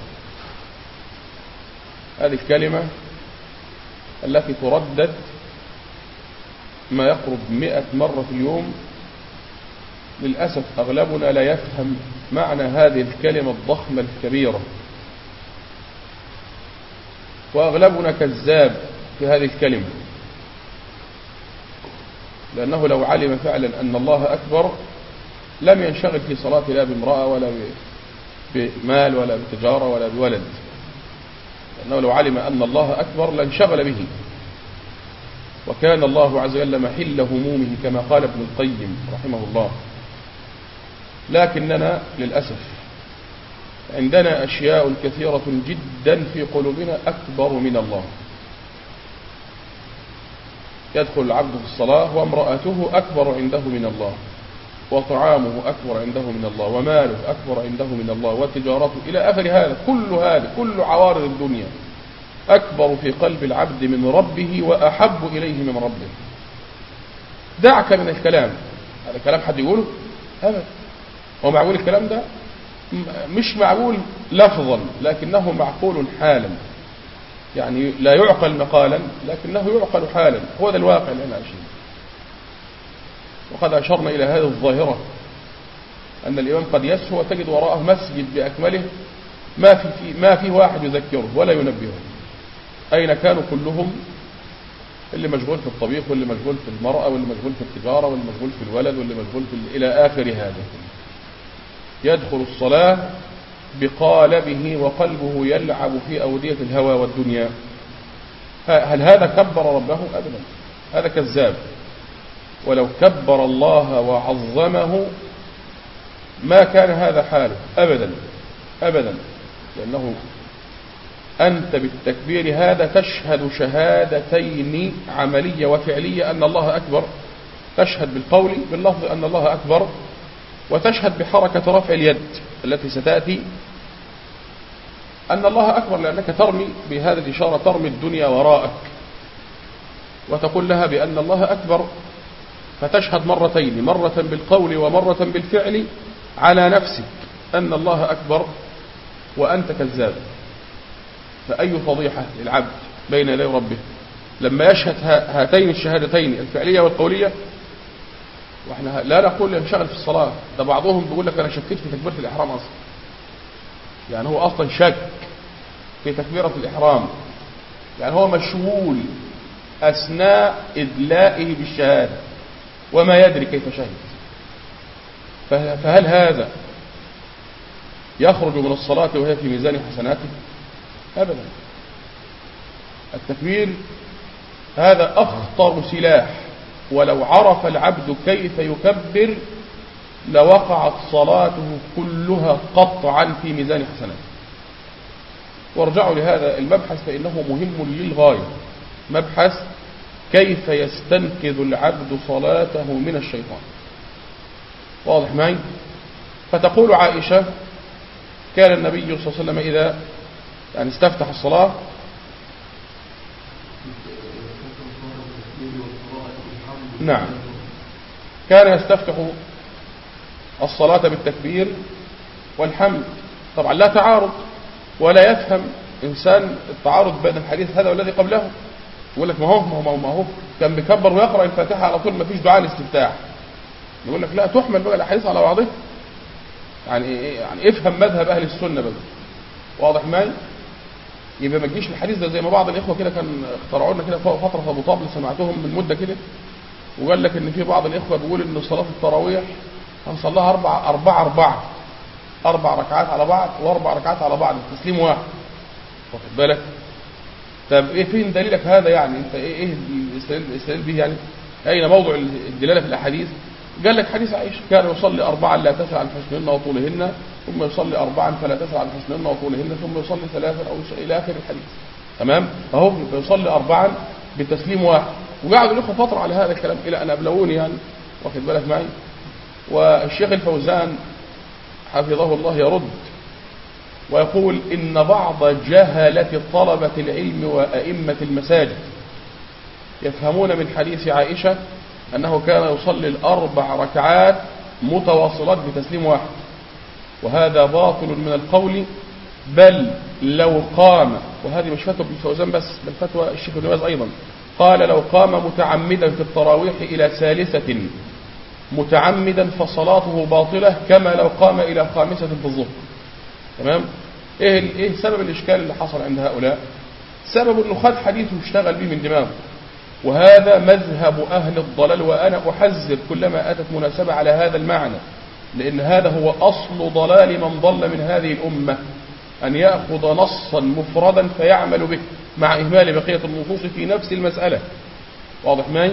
هذه الكلمة التي تردد ما يقرب مئة مرة في اليوم، للأسف أغلبنا لا يفهم معنى هذه الكلمة الضخمة الكبيرة، وأغلبنا كذاب في هذه الكلمة، لأنه لو علم فعلا أن الله أكبر لم ينشغل في صلاته لا بامرأة ولا بمال ولا بتجارة ولا بولد، لأنه لو علم أن الله أكبر لانشغل به، وكان الله عز وجل محل همومه كما قال ابن القيم رحمه الله. لكننا للأسف عندنا أشياء كثيرة جدا في قلوبنا أكبر من الله. يدخل العبد في الصلاة وامرأته أكبر عنده من الله، وطعامه أكبر عنده من الله، وماله أكبر عنده من الله، وتجارته إلى آخر هذا. كل هذا كل عوارض الدنيا أكبر في قلب العبد من ربه وأحب إليه من ربه. دعك من الكلام، هذا كلام حد يقوله؟ أبدا. هو معقول الكلام ده؟ مش معقول لفظا، لكنه معقول حالا. يعني لا يعقل مقالا لكنه يعقل حالا. هو ده الواقع اللي احنا عايشين. وقد أشرنا إلى هذه الظاهرة أن الإمام قد يسهو وتجد وراءه مسجد بأكمله ما في, في ما فيه واحد يذكره ولا ينبهه. أين كانوا كلهم؟ اللي مشغول في الطبيخ، واللي مشغول في المرأة، واللي مشغول في التجارة، واللي مشغول في الولد، واللي مشغول في إلى آخر هذا. يدخل الصلاة بقالبه وقلبه يلعب في أودية الهوى والدنيا. هل هذا كبر ربه؟ أبدا، هذا كذاب. ولو كبر الله وعظمه ما كان هذا حاله أبدا أبدا، لأنه أنت بالتكبير هذا تشهد شهادتين عملية وفعلية أن الله أكبر. تشهد بالقول باللفظ أن الله أكبر، وتشهد بحركة رفع اليد التي ستأتي أن الله أكبر، لأنك ترمي بهذه الإشارة، ترمي الدنيا وراءك وتقول لها بأن الله أكبر. فتشهد مرتين، مرة بالقول ومرة بالفعل على نفسك أن الله أكبر وأنت كذاب. فأي فضيحة للعبد بين يدي ربه لما يشهد هاتين الشهادتين الفعلية والقولية. واحنا لا نقول ينشغل في الصلاة، ده بعضهم بيقول لك أنا شكيت في تكبيرة الإحرام أصلا. يعني هو أصلا شك في تكبيرة الإحرام، يعني هو مشغول أثناء إدلائه بالشهادة وما يدري كيف شهد. فهل هذا يخرج من الصلاة وهي في ميزان حسناته؟ أبدا. التكبير هذا أخطر سلاح، ولو عرف العبد كيف يكبر لوقعت صلاته كلها قطعا في ميزان حسناته. وارجعوا لهذا المبحث فإنه مهم للغاية، مبحث كيف يستنقذ العبد صلاته من الشيطان. واضح معي؟ فتقول عائشة كان النبي صلى الله عليه وسلم إذا يعني استفتح الصلاة نعم كان يستفتح الصلاة بالتكبير والحمد. طبعا لا تعارض، ولا يفهم إنسان التعارض بين الحديث هذا والذي قبله. يقول لك ما هو ما هو ما هو كان بيكبر ويقرأ الفاتحة على طول، ما فيش دعاء الاستفتاح. يقول لك لا، تحمل بقى الأحاديث على بعضها. يعني يعني افهم مذهب أهل السنة بقى. واضح معي؟ يبقى ما تجيش الحديث ده زي ما بعض الإخوة كده كان اخترعوا لنا كده فترة في أبو طابل، سمعتهم من مدة كده، وقال لك إن في بعض الإخوة بيقول إن صلاة التراويح هنصليها أربع أربعة أربعة أربع ركعات على بعض وأربع ركعات على بعض تسليم واحد. واخد بالك؟ طب إيه فين دليلك هذا؟ يعني أنت إيه إيه الاستدلال به؟ يعني أين موضوع الدلالة في الأحاديث؟ قال لك حديث عائشة كان يصلي أربعا لا تسع عن حسنهن وطولهن، ثم يصلي أربعا فلا تسع عن حسنهن وطولهن، ثم يصلي ثلاثا أو إلى آخر الحديث. تمام؟ فهو يصلي أربعا بتسليم واحد. وقعدوا الأخوة فترة على هذا الكلام إلى أن أبلغوني يعني. واخد بالك معي؟ والشيخ الفوزان حفظه الله يرد ويقول إن بعض جهلة طلبة العلم وأئمة المساجد يفهمون من حديث عائشة أنه كان يصلي الأربع ركعات متواصلات بتسليم واحد، وهذا باطل من القول، بل لو قام، وهذه مش فتوى ابن فوزان بس بل فتوى الشيخ ابن باز أيضا، قال لو قام متعمدا في التراويح إلى ثالثة متعمدا فصلاته باطلة كما لو قام إلى خامسة في الظهر. تمام؟ إيه, إيه سبب الإشكال اللي حصل عند هؤلاء؟ سبب أنه خد حديث واشتغل به من دماغه، وهذا مذهب أهل الضلال، وأنا أحذر كلما أتت مناسبة على هذا المعنى، لأن هذا هو أصل ضلال من ضل من هذه الأمة، أن يأخذ نصا مفردا فيعمل به مع إهمال بقية النصوص في نفس المسألة. واضح معي؟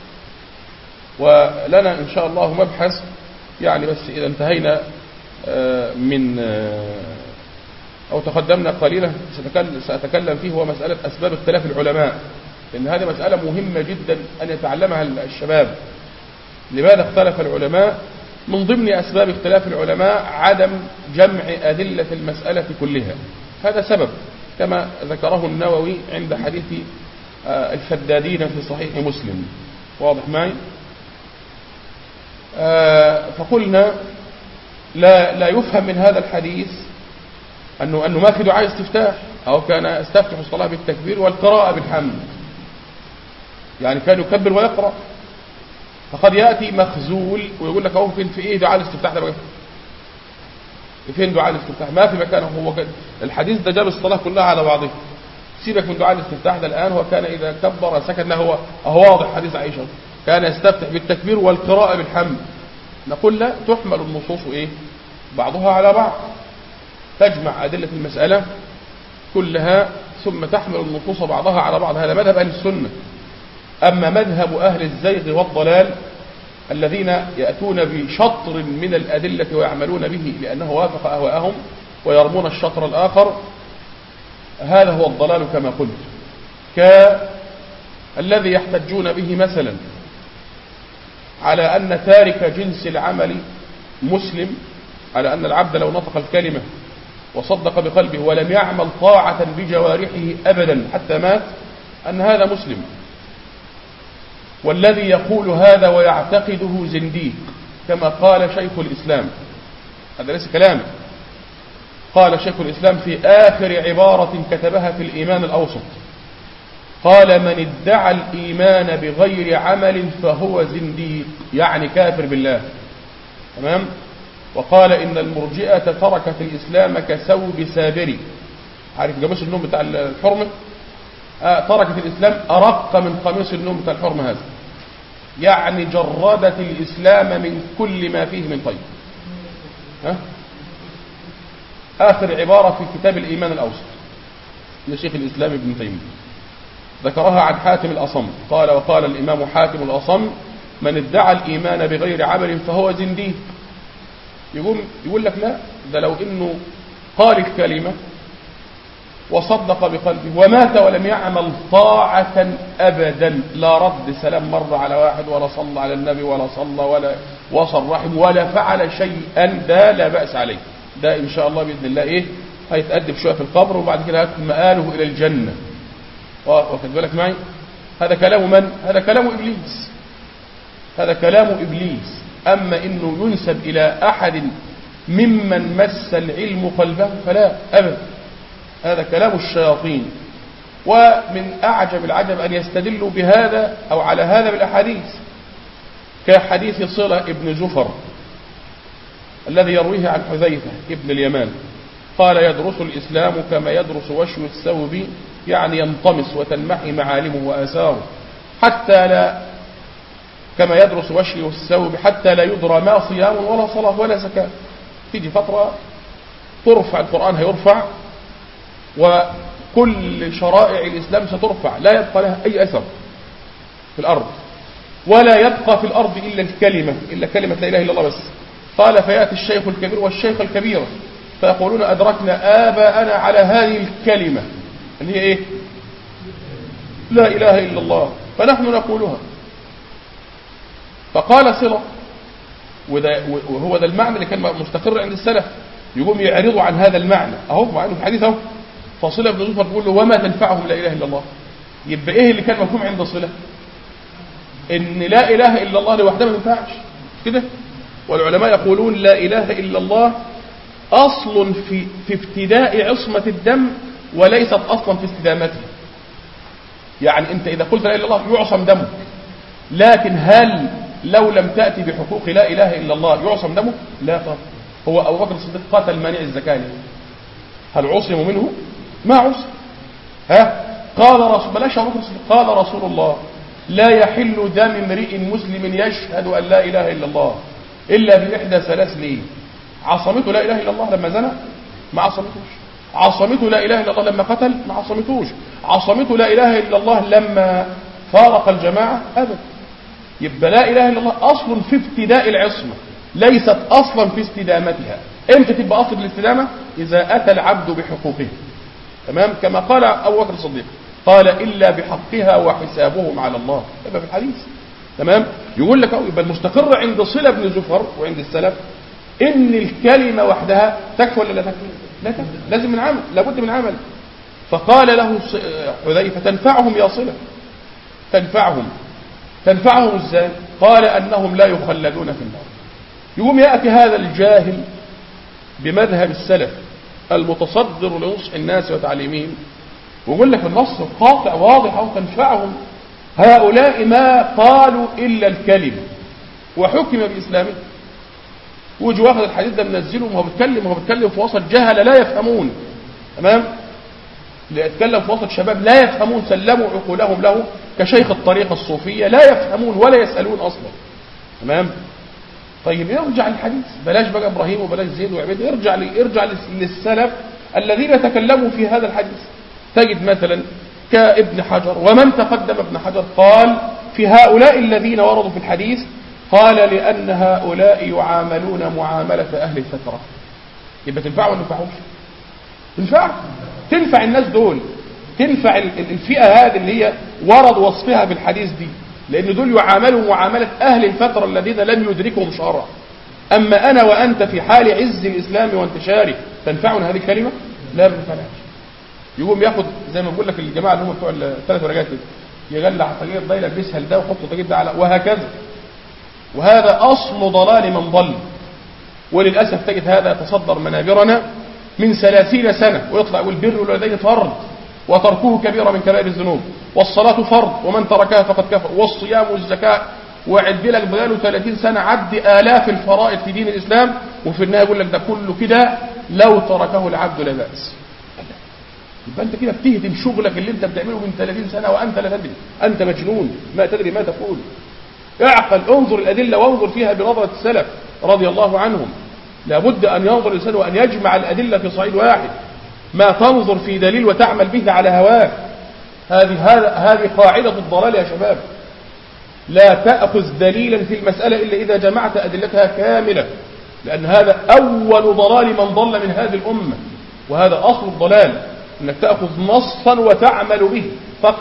ولنا إن شاء الله مبحث، يعني بس إذا انتهينا من أو تقدمنا قليلا سأتكلم فيه، هو مسألة أسباب اختلاف العلماء، لأن هذه مسألة مهمة جدا أن يتعلمها الشباب. لماذا اختلف العلماء؟ من ضمن أسباب اختلاف العلماء عدم جمع أدلة المسألة كلها، هذا سبب كما ذكره النووي عند حديث الفدادين في صحيح مسلم. واضح معي؟ فقلنا لا, لا يفهم من هذا الحديث أنه, أنه ما في دعاء استفتاح، أو كان استفتح الصلاة بالتكبير والقراءة بالحمد، يعني كان يكبر ويقرأ. فقد يأتي مخزول ويقول لك أهو فين في إيه دعاء الاستفتاح ده بقى؟ فين دعاء الاستفتاح؟ ما في مكانه. هو الحديث ده جاب الصلاة كلها على بعضها، سيبك من دعاء الاستفتاح ده الآن. هو كان إذا كبر سكت، له هو أهو واضح حديث عائشة كان يستفتح بالتكبير والقراءة بالحمد. نقول لا، تحمل النصوص إيه بعضها على بعض، تجمع أدلة المسألة كلها ثم تحمل النصوص بعضها على بعض. هذا مذهب أهل السنة. أما مذهب أهل الزيغ والضلال الذين يأتون بشطر من الأدلة ويعملون به لأنه وافق أهواءهم ويرمون الشطر الآخر، هذا هو الضلال كما قلت، كالذي يحتجون به مثلا على أن تارك جنس العمل مسلم، على أن العبد لو نطق الكلمة وصدق بقلبه ولم يعمل طاعة بجوارحه أبدا حتى مات أن هذا مسلم. والذي يقول هذا ويعتقده زنديق، كما قال شيخ الإسلام، هذا ليس كلامه، قال شيخ الإسلام في آخر عبارة كتبها في الإيمان الأوسط، قال من ادعى الإيمان بغير عمل فهو زنديق، يعني كافر بالله. تمام؟ وقال إن المرجئة تركت الإسلام كثوب سابري، عارف قميص النوم بتاع الحرمة؟ آه تركت الإسلام أرق من قميص النوم بتاع الحرمة هذا، يعني جردت الإسلام من كل ما فيه من طيب. ها؟ آخر عبارة في كتاب الإيمان الأوسط لشيخ الإسلام ابن تيمية، ذكرها عن حاتم الأصم، قال وقال الإمام حاتم الأصم من ادعى الإيمان بغير عمل فهو زنديق. يقول, يقول لك لا، ده لو إنه قال الكلمة وصدق بقلبه ومات ولم يعمل طاعة أبدا، لا رد سلام مرة على واحد ولا صلى على النبي ولا صلى ولا وصل رحم ولا فعل شيئا، ده لا بأس عليه، ده إن شاء الله بإذن الله إيه هيتأدب شوية في القبر وبعد كده هيكون مآله إلى الجنة. واخد بالك معي؟ هذا كلام من؟ هذا كلام إبليس، هذا كلام إبليس. أما إنه ينسب إلى أحد ممن مس العلم قلبه فلا أبدا، هذا كلام الشياطين. ومن أعجب العجب أن يستدلوا بهذا أو على هذا بالأحاديث، كحديث صلة ابن زفر الذي يرويه عن حذيفة ابن اليمان، قال يدرس الإسلام كما يدرس وشي الثوب، يعني ينطمس وتنمحي معالمه وآثاره، حتى لا كما يدرس وشي الثوب حتى لا يدرى ما صيام ولا صلاة ولا زكاة. تيجي فترة ترفع القرآن، هيرفع وكل شرائع الإسلام سترفع، لا يبقى لها أي أثر في الأرض، ولا يبقى في الأرض إلا الكلمة، إلا كلمة لا إله إلا الله بس. قال فيأتي الشيخ الكبير والشيخ الكبيرة فيقولون أدركنا آباءنا على هذه الكلمة اللي هي إيه؟ لا إله إلا الله، فنحن نقولها. فقال صلة وده وهو ده المعنى اللي كان مستقر عند السلف، يقوم يعرضوا عن هذا المعنى اهو مع انه في الحديث اهو. فصلة بن زفر بيقول له وما تنفعهم لا اله الا الله. يبقى ايه اللي كان مفهوم عند صلة؟ ان لا اله الا الله لوحدها ما تنفعش كده. والعلماء يقولون لا اله الا الله اصل في في ابتداء عصمة الدم وليست اصلا في استدامته. يعني انت اذا قلت لا اله الا الله يعصم دمك، لكن هل لو لم تأتي بحقوق لا اله الا الله يعصم دمك؟ لا طبعا. هو ابو بكر الصديق قاتل مانع الزكاة، هل عصم منه؟ ما عصم. ها قال رسول بلاش ابو بكر الصديق قال رسول الله لا يحل دم امرئ مسلم يشهد ان لا اله الا الله الا باحدى ثلاث ليه. عصمته لا اله الا الله لما زنى؟ ما عصمتوش. عصمته لا اله الا الله لما قتل؟ ما عصمتوش. عصمته لا اله الا الله لما فارق الجماعه؟ ابدا. يبقى لا اله الا الله اصل في ابتداء العصمه ليست اصلا في استدامتها. امتى تبقى اصل الاستدامه؟ اذا اتى العبد بحقوقه. تمام؟ كما قال ابو بكر الصديق قال الا بحقها وحسابهم على الله. يبقى في الحديث. تمام؟ يقول لك يبقى المستقر عند صلة بن زفر وعند السلف ان الكلمه وحدها تكفي ولا لا تكفي؟ لا تكفي، لازم من عمل، لابد من عمل. فقال له حذيفه تنفعهم يا صلة؟ تنفعهم. تنفعهم ازاي؟ قال انهم لا يخلدون في النار. يقوم ياتي هذا الجاهل بمذهب السلف المتصدر لنصح الناس وتعليمهم ويقول لك النص قاطع واضح او تنفعهم هؤلاء ما قالوا الا الكلمه وحكم باسلامه. ويجي واخد الحديث ده منزله وهو بيتكلم وهو بيتكلم في وسط جهله لا يفهمون. تمام؟ يتكلم في وسط شباب لا يفهمون سلموا عقولهم له كشيخ الطريقه الصوفيه لا يفهمون ولا يسالون اصلا. تمام؟ طيب ارجع للحديث، بلاش بقى ابراهيم وبلاش زيد وعبيد، ارجع ارجع للسلف الذين تكلموا في هذا الحديث. تجد مثلا كابن حجر ومن تقدم ابن حجر قال في هؤلاء الذين وردوا في الحديث قال لأن هؤلاء يعاملون معاملة أهل الفترة. يبقى تنفع ولا تنفعوش؟ تنفع تنفع الناس دول، تنفع الفئة هذه اللي هي ورد وصفها بالحديث دي، لأن دول يعاملوا معاملة أهل الفترة الذين لم يدركهم شرع. أما أنا وأنت في حال عز الإسلام وانتشاره تنفعنا هذه الكلمة؟ لا ما تنفعناش. يقوم ياخد زي ما بقول لك الجماعة اللي هم بتوع الثلاث ورقات كده، يغلع طاقية ده يلبسها لده ويحط طاقية ده على وهكذا. وهذا أصل ضلال من ضل. وللأسف تجد هذا يتصدر منابرنا من ثلاثين سنة ويطلع يقول البر والوالدين فرض وتركوه كبيرة من كبائر الذنوب، والصلاة فرض ومن تركها فقد كفر، والصيام والزكاة، وعد لك بقاله ثلاثين سنة عد آلاف الفرائض في دين الإسلام، وفي النهاية يقول لك ده كله كده لو تركه العبد لا بأس. يبقى أنت كده بتهدم شغلك اللي أنت بتعمله من ثلاثين سنة وأنت لا تدري، أنت مجنون ما تدري ما تقول. اعقل، انظر الأدلة وانظر فيها بنظرة السلف رضي الله عنهم. لابد أن ينظر الإنسان وأن يجمع الأدلة في صعيد واحد، ما تنظر في دليل وتعمل به على هواك. هذه هذه قاعدة الضلال يا شباب. لا تأخذ دليلا في المسألة إلا إذا جمعت أدلتها كاملة، لأن هذا أول ضلال من ضل من هذه الأمة، وهذا أصل الضلال، أنك تأخذ نصا وتعمل به فقط.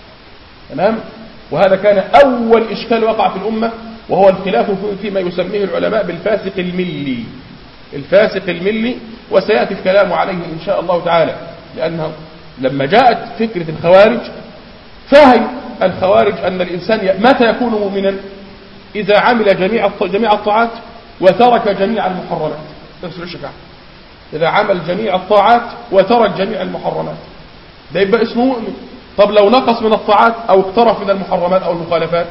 تمام؟ وهذا كان أول إشكال وقع في الأمة، وهو الخلاف فيما يسميه العلماء بالفاسق الملي. الفاسق الملي، وسيأتي الكلام عليه إن شاء الله تعالى، لأنه لما جاءت فكرة الخوارج فهم الخوارج أن الإنسان متى يكون مؤمنا؟ إذا عمل جميع جميع الطاعات وترك جميع المحرمات. تفسير الشفاعة إذا عمل جميع الطاعات وترك جميع المحرمات ده يبقى اسمه مؤمن. طب لو نقص من الطاعات أو اقترف من المحرمات أو المخالفات،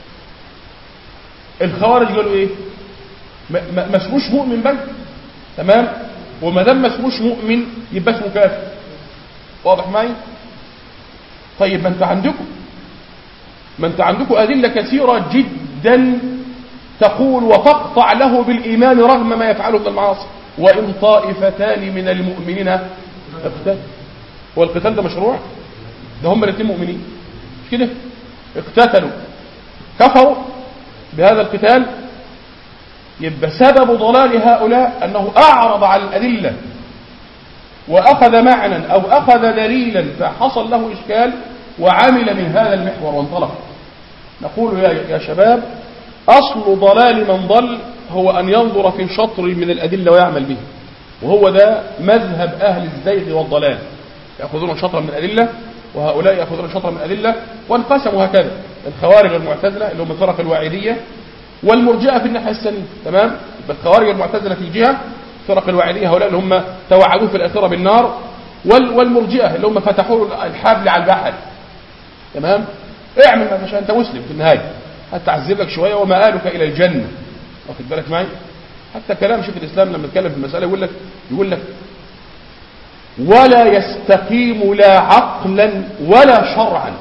الخوارج قالوا إيه؟ ما اسموش مؤمن بقى. تمام؟ وما دام ما اسموش مؤمن يبقى اسمه كافر. واضح معي؟ طيب ما انت عندكم ما انت عندكم أدلة كثيرة جدا تقول وتقطع له بالإيمان رغم ما يفعله من المعاصي. وإن طائفتان من المؤمنين اقتتلوا. هو القتال ده مشروع؟ ده هم الاثنين مؤمنين مش كده؟ اقتتلوا كفروا بهذا القتال. يبقى سبب ضلال هؤلاء أنه أعرض على الأدلة وأخذ معنى أو أخذ دليلا فحصل له إشكال وعمل من هذا المحور وانطلق. نقول يا شباب أصل ضلال من ضل هو أن ينظر في شطر من الأدلة ويعمل به، وهو ده مذهب أهل الزيغ والضلال، يأخذون شطرا من الأدلة وهؤلاء يأخذون شطرا من الأدلة، وانقسموا هكذا الخوارج والمعتزلة اللي هم الفرق الواعدية، والمرجئة في الناحية الثانية. تمام؟ الخوارج والمعتزلة في جهة، الفرق الواعدية هؤلاء اللي هم توعدوا في الآخرة بالنار، والمرجئة اللي هم فتحوا الحبل على البحر. تمام؟ اعمل ما تشاء، أنت مسلم في النهاية، حتى أعذب لك شوية ومآلك إلى الجنة. واخد بالك معي؟ حتى كلام شيخ الإسلام لما اتكلم في المسألة يقول لك يقول لك ولا يستقيم لا عقلا ولا شرعا.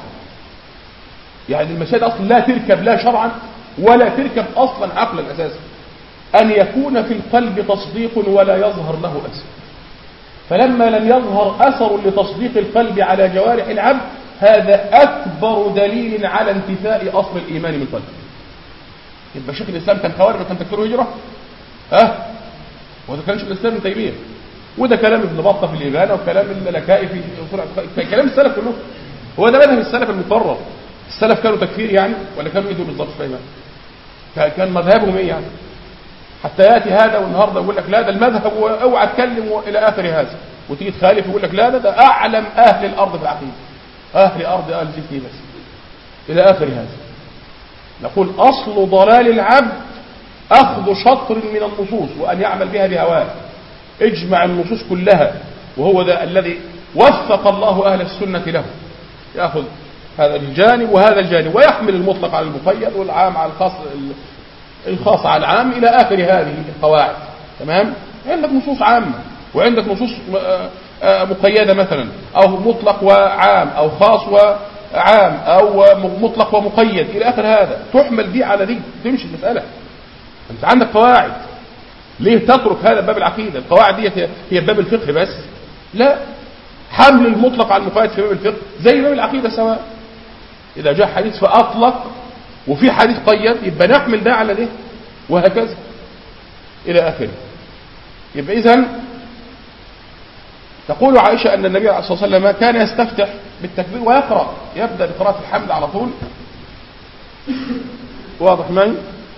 يعني المسائل أصلا لا تركب لا شرعا ولا تركب أصلا عقلا أساسا، أن يكون في القلب تصديق ولا يظهر له أثر. فلما لم يظهر أثر لتصديق القلب على جوارح العبد، هذا أكبر دليل على انتفاء أصل الإيمان من قلبه. يبقى شيخ الإسلام كان خوارج وكان تكفيره هجرة؟ ها؟ وهذا كان شيخ الإسلام ابن تيمية، وده كلام ابن بطة في الإبانة، وكلام الملكائي في كلام السلف كله. هو ده مذهب السلف المقرر. السلف كانوا تكفير يعني ولا كانوا يدوا بالضبط فاهم؟ كان مذهبهم ايه يعني؟ حتى ياتي هذا والنهارده يقول لك لا ده المذهب اوعى تكلم الى اخر هذا، وتيجي تخالف يقول لك لا ده, ده اعلم اهل الارض في العقيده، اهل ارض اهل زيتي بس الى اخر هذا. نقول اصل ضلال العبد اخذ شطر من النصوص وان يعمل بها بهواه، اجمع النصوص كلها، وهو ده الذي وفق الله اهل السنه له، ياخذ هذا الجانب وهذا الجانب، ويحمل المطلق على المقيد والعام على الخاص الخاص على العام إلى آخر هذه القواعد. تمام؟ عندك نصوص عامة وعندك نصوص مقيدة مثلا، أو مطلق وعام، أو خاص وعام، أو مطلق ومقيد إلى آخر هذا، تحمل دي على دي تمشي المسألة. أنت عندك قواعد، ليه تترك هذا باب العقيدة؟ القواعد دي هي باب الفقه بس؟ لا، حمل المطلق على المقيد في باب الفقه زي باب العقيدة سواء. إذا جاء حديث فأطلق وفي حديث قيد يبقى نحمل ده على ده، وهكذا إلى آخره. يبقى إذن تقول عائشة أن النبي صلى الله عليه وسلم كان يستفتح بالتكبير ويقرأ، يبدأ بقراءة الحمد على طول. واضح معي؟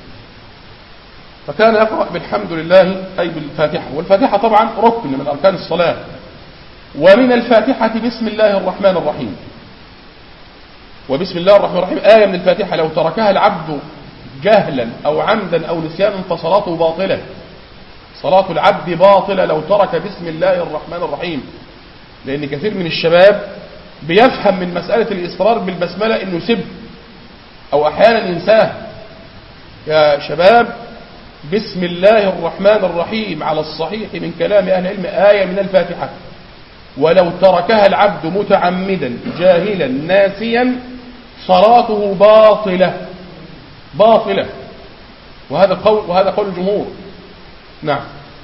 فكان يقرأ بالحمد لله أي بالفاتحة، والفاتحة طبعا ركن من أركان الصلاة، ومن الفاتحة بسم الله الرحمن الرحيم. وبسم الله الرحمن الرحيم آية من الفاتحة لو تركها العبد جهلا أو عمدا أو نسيانا فصلاته باطلة، صلاة العبد باطلة لو ترك بسم الله الرحمن الرحيم. لأن كثير من الشباب بيفهم من مسألة الإصرار بالبسملة إنه يسب أو أحيانا ينساه. يا شباب، بسم الله الرحمن الرحيم على الصحيح من كلام أهل العلم آية من الفاتحة، ولو تركها العبد متعمدا جاهلا ناسيا صلاته باطلة باطلة، وهذا قول وهذا قول الجمهور. نعم.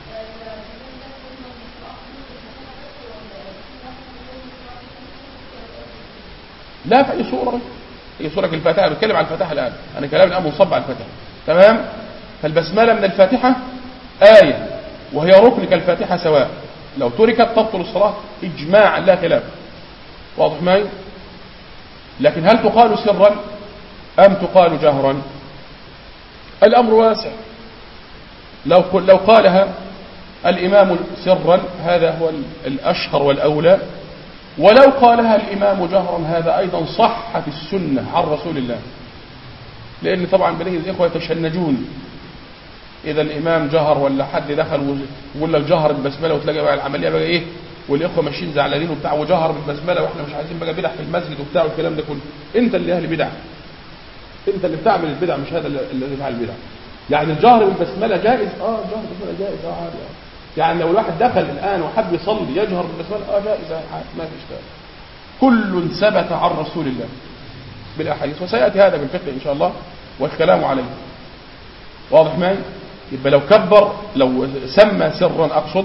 لا، في أي سورة؟ أي سورة الفاتحة؟ بتكلم عن الفاتحة الآن، أنا كلام الآن منصب على الفاتحة. تمام؟ فالبسملة من الفاتحة آية وهي ركن كالفاتحة سواء، لو تركت تبطل الصلاة إجماعا لا خلاف. واضح معي؟ لكن هل تقال سرا أم تقال جهرا؟ الأمر واسع. لو لو قالها الإمام سرا هذا هو الأشهر والأولى، ولو قالها الإمام جهرا هذا أيضا صحت السنة عن رسول الله. لأن طبعا بني الإخوة يتشنجون إذا الإمام جهر ولا حد دخل ولا الجهر بالبسملة، وتلاقي بقى العملية بقى إيه، والإخوة ماشيين زعلانين وبتاع، وجهر بالبسملة وإحنا مش عايزين بقى بدع في المسجد وبتاع والكلام ده كله. أنت اللي أهل بدع، أنت اللي بتعمل البدع مش هذا الذي يفعل البدع. يعني الجهر بالبسملة جائز، آه الجهر بالبسملة جائز، آه عادي. يعني لو الواحد دخل الآن وحب يصلي يجهر بالبسملة، آه جائز عادي، ما في إشكال. كل ثبت عن رسول الله بالأحاديث، وسيأتي هذا بالفقه إن شاء الله والكلام عليه. واضح معي؟ يبقى لو كبر لو سمى سرا أقصد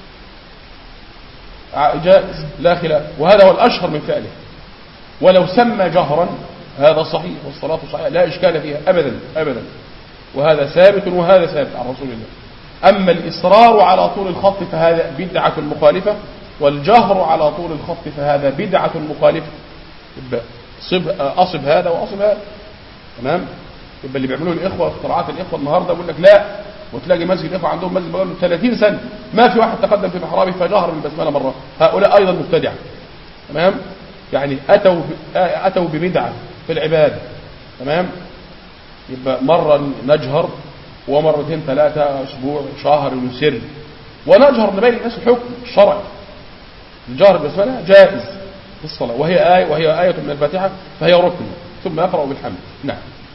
جائز لا خلاف، وهذا هو الأشهر من فعله. ولو سمى جهرا هذا صحيح والصلاة صحيحة لا إشكال فيها أبدا أبدا، وهذا ثابت وهذا ثابت عن رسول الله. أما الإصرار على طول الخط فهذا بدعة مخالفة، والجهر على طول الخط فهذا بدعة مخالفة. يبقى أصب هذا وأصب هذا. تمام؟ يبقى اللي بيعملوه الإخوة اختراعات الإخوة النهاردة يقول لك لا وتلاقي مسجد اخوه عندهم مسجد بقاله ثلاثين سنه ما في واحد تقدم في محرابه فجهر بالبسمله مره، هؤلاء ايضا مبتدعه. تمام؟ يعني اتوا اتوا ببدعه في العباده. تمام؟ يبقى مره نجهر ومرتين ثلاثه اسبوع شهر نسر ونجهر نبين الناس الحكم الشرعي. الجهر بالبسمله جائز في الصلاه، وهي ايه وهي ايه من الفاتحه فهي ركن، ثم يقرأ بالحمد. نعم.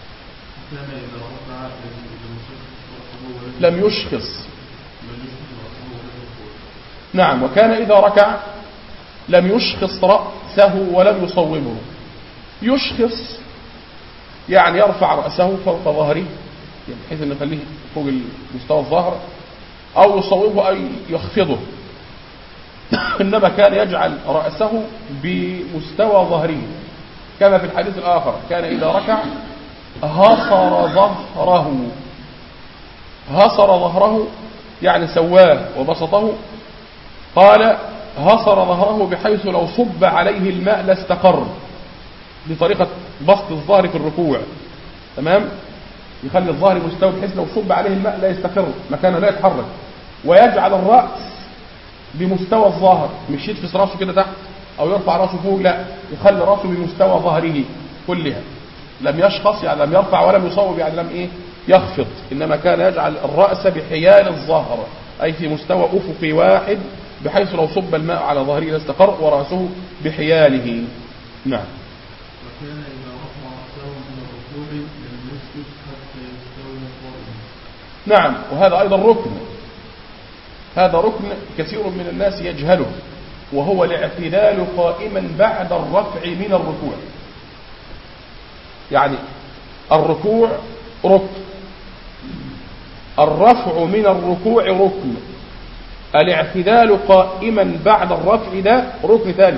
لم يشخص. نعم. وكان إذا ركع لم يشخص رأسه ولم يصوبه. يشخص يعني يرفع رأسه فوق ظهره بحيث أن يخليه فوق مستوى الظهر، أو يصوبه أي يخفضه. إنما كان يجعل رأسه بمستوى ظهره كما في الحديث الآخر، كان إذا ركع هصر ظهره. هصر ظهره يعني سواه وبسطه. قال هصر ظهره بحيث لو صب عليه الماء لاستقر، بطريقة بسط الظهر في الركوع. تمام؟ يخلي الظهر مستوي بحيث لو صب عليه الماء لا يستقر مكانه لا يتحرك، ويجعل الرأس بمستوى الظهر، مش يدفس راسه كده تحت أو يرفع راسه فوق، لا، يخلي راسه بمستوى ظهره كلها. لم يشخص يعني لم يرفع ولم يصوب يعني لم إيه يخفض، إنما كان يجعل الرأس بحيال الظهر أي في مستوى أفقي واحد بحيث لو صب الماء على ظهره لاستقر ورأسه بحياله. نعم. وكان إذا رفع رأسه من الركوع لم يسجد حتى يستوي قائما. نعم. وهذا أيضا ركن، هذا ركن كثير من الناس يجهله، وهو الاعتدال قائما بعد الرفع من الركوع. يعني الركوع ركن، الرفع من الركوع ركن، الاعتدال قائما بعد الرفع ده ركن ثالث.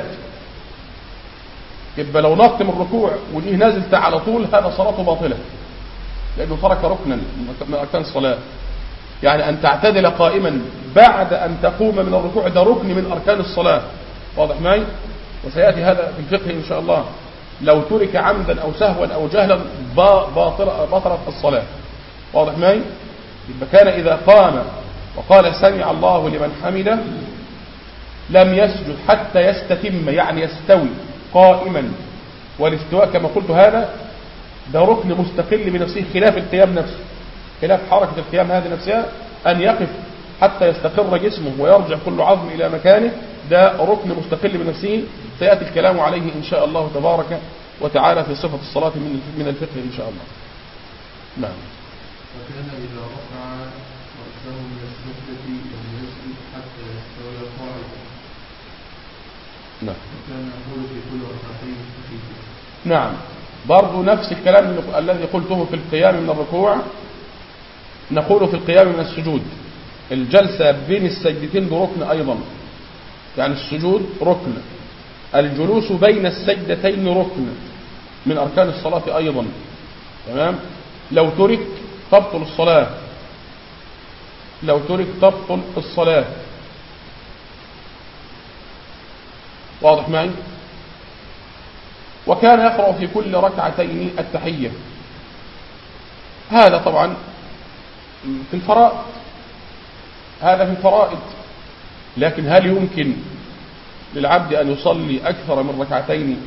يبقى لو نقط من الركوع وديه نازل على طول هذا صلاته باطلة، لأنه ترك ركنا من أركان الصلاة. يعني أن تعتدل قائما بعد أن تقوم من الركوع ده ركن من أركان الصلاة. واضح معي؟ وسيأتي هذا في الفقه إن شاء الله. لو ترك عمدا أو سهوا أو جهلا بطلت الصلاة. واضح معي؟ يبقى كان إذا قام وقال سمع الله لمن حمده لم يسجد حتى يستتم، يعني يستوي قائما. والاستواء كما قلت هذا ده ركن مستقل بنفسه، خلاف القيام نفسه، خلاف حركة القيام هذه نفسها، أن يقف حتى يستقر جسمه ويرجع كل عظم إلى مكانه، ده ركن مستقل بنفسه. سيأتي الكلام عليه إن شاء الله تبارك وتعالى في صفة الصلاة من الفقه إن شاء الله. نعم. وكان إذا رفع رأسه من السجدة لم يسجد حتى يستوي قائما. نعم. وكان يقول في كل ركعتين تخفيفا. نعم. برضو نفس الكلام الذي قلته في القيام من الركوع نقول في القيام من السجود. الجلسة بين السجدتين بركن أيضا، يعني السجود ركن، الجلوس بين السجدتين ركن من أركان الصلاة أيضا. تمام؟ لو ترك تبطل الصلاة، لو ترك تبطل الصلاة. واضح معي؟ وكان يقرأ في كل ركعتين التحية. هذا طبعا في الفرائض، هذا في الفرائض. لكن هل يمكن للعبد أن يصلي أكثر من ركعتين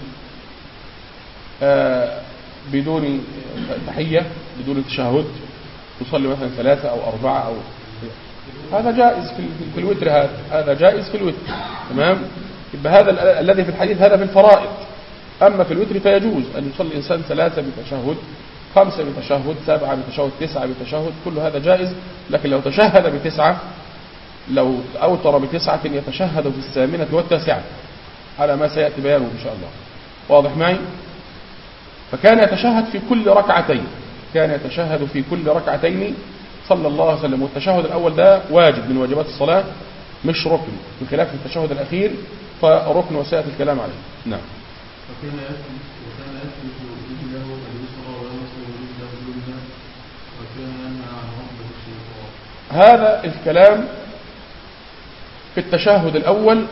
بدون تحية بدون تشهد، يصلي مثلا ثلاثة أو أربعة أو هذا جائز في الوتر، هذا هذا جائز في الوتر. تمام؟ يبقى هذا الذي في الحديث هذا في الفرائض. أما في الوتر فيجوز أن يصلي الإنسان ثلاثة بتشهد، خمسة بتشهد، سبعة بتشهد، تسعة بتشهد، كل هذا جائز. لكن لو تشهد بتسعة، لو أوتر بتسعة يتشهد في الثامنة والتاسعة على ما سيأتي بيانه إن شاء الله. واضح معي؟ فكان يتشهد في كل ركعتين، كان يتشهد في كل ركعتين صلى الله عليه وسلم. والتشهد الأول ده واجب من واجبات الصلاة مش ركن، بخلاف التشهد الأخير فركن وسيأتي الكلام عليه. نعم. وكان يثبت وكان يثبت رجله اليسرى وينصب رجله اليمنى وكان ينهى عن عقبة الشيطان. هذا الكلام في التشهد الأول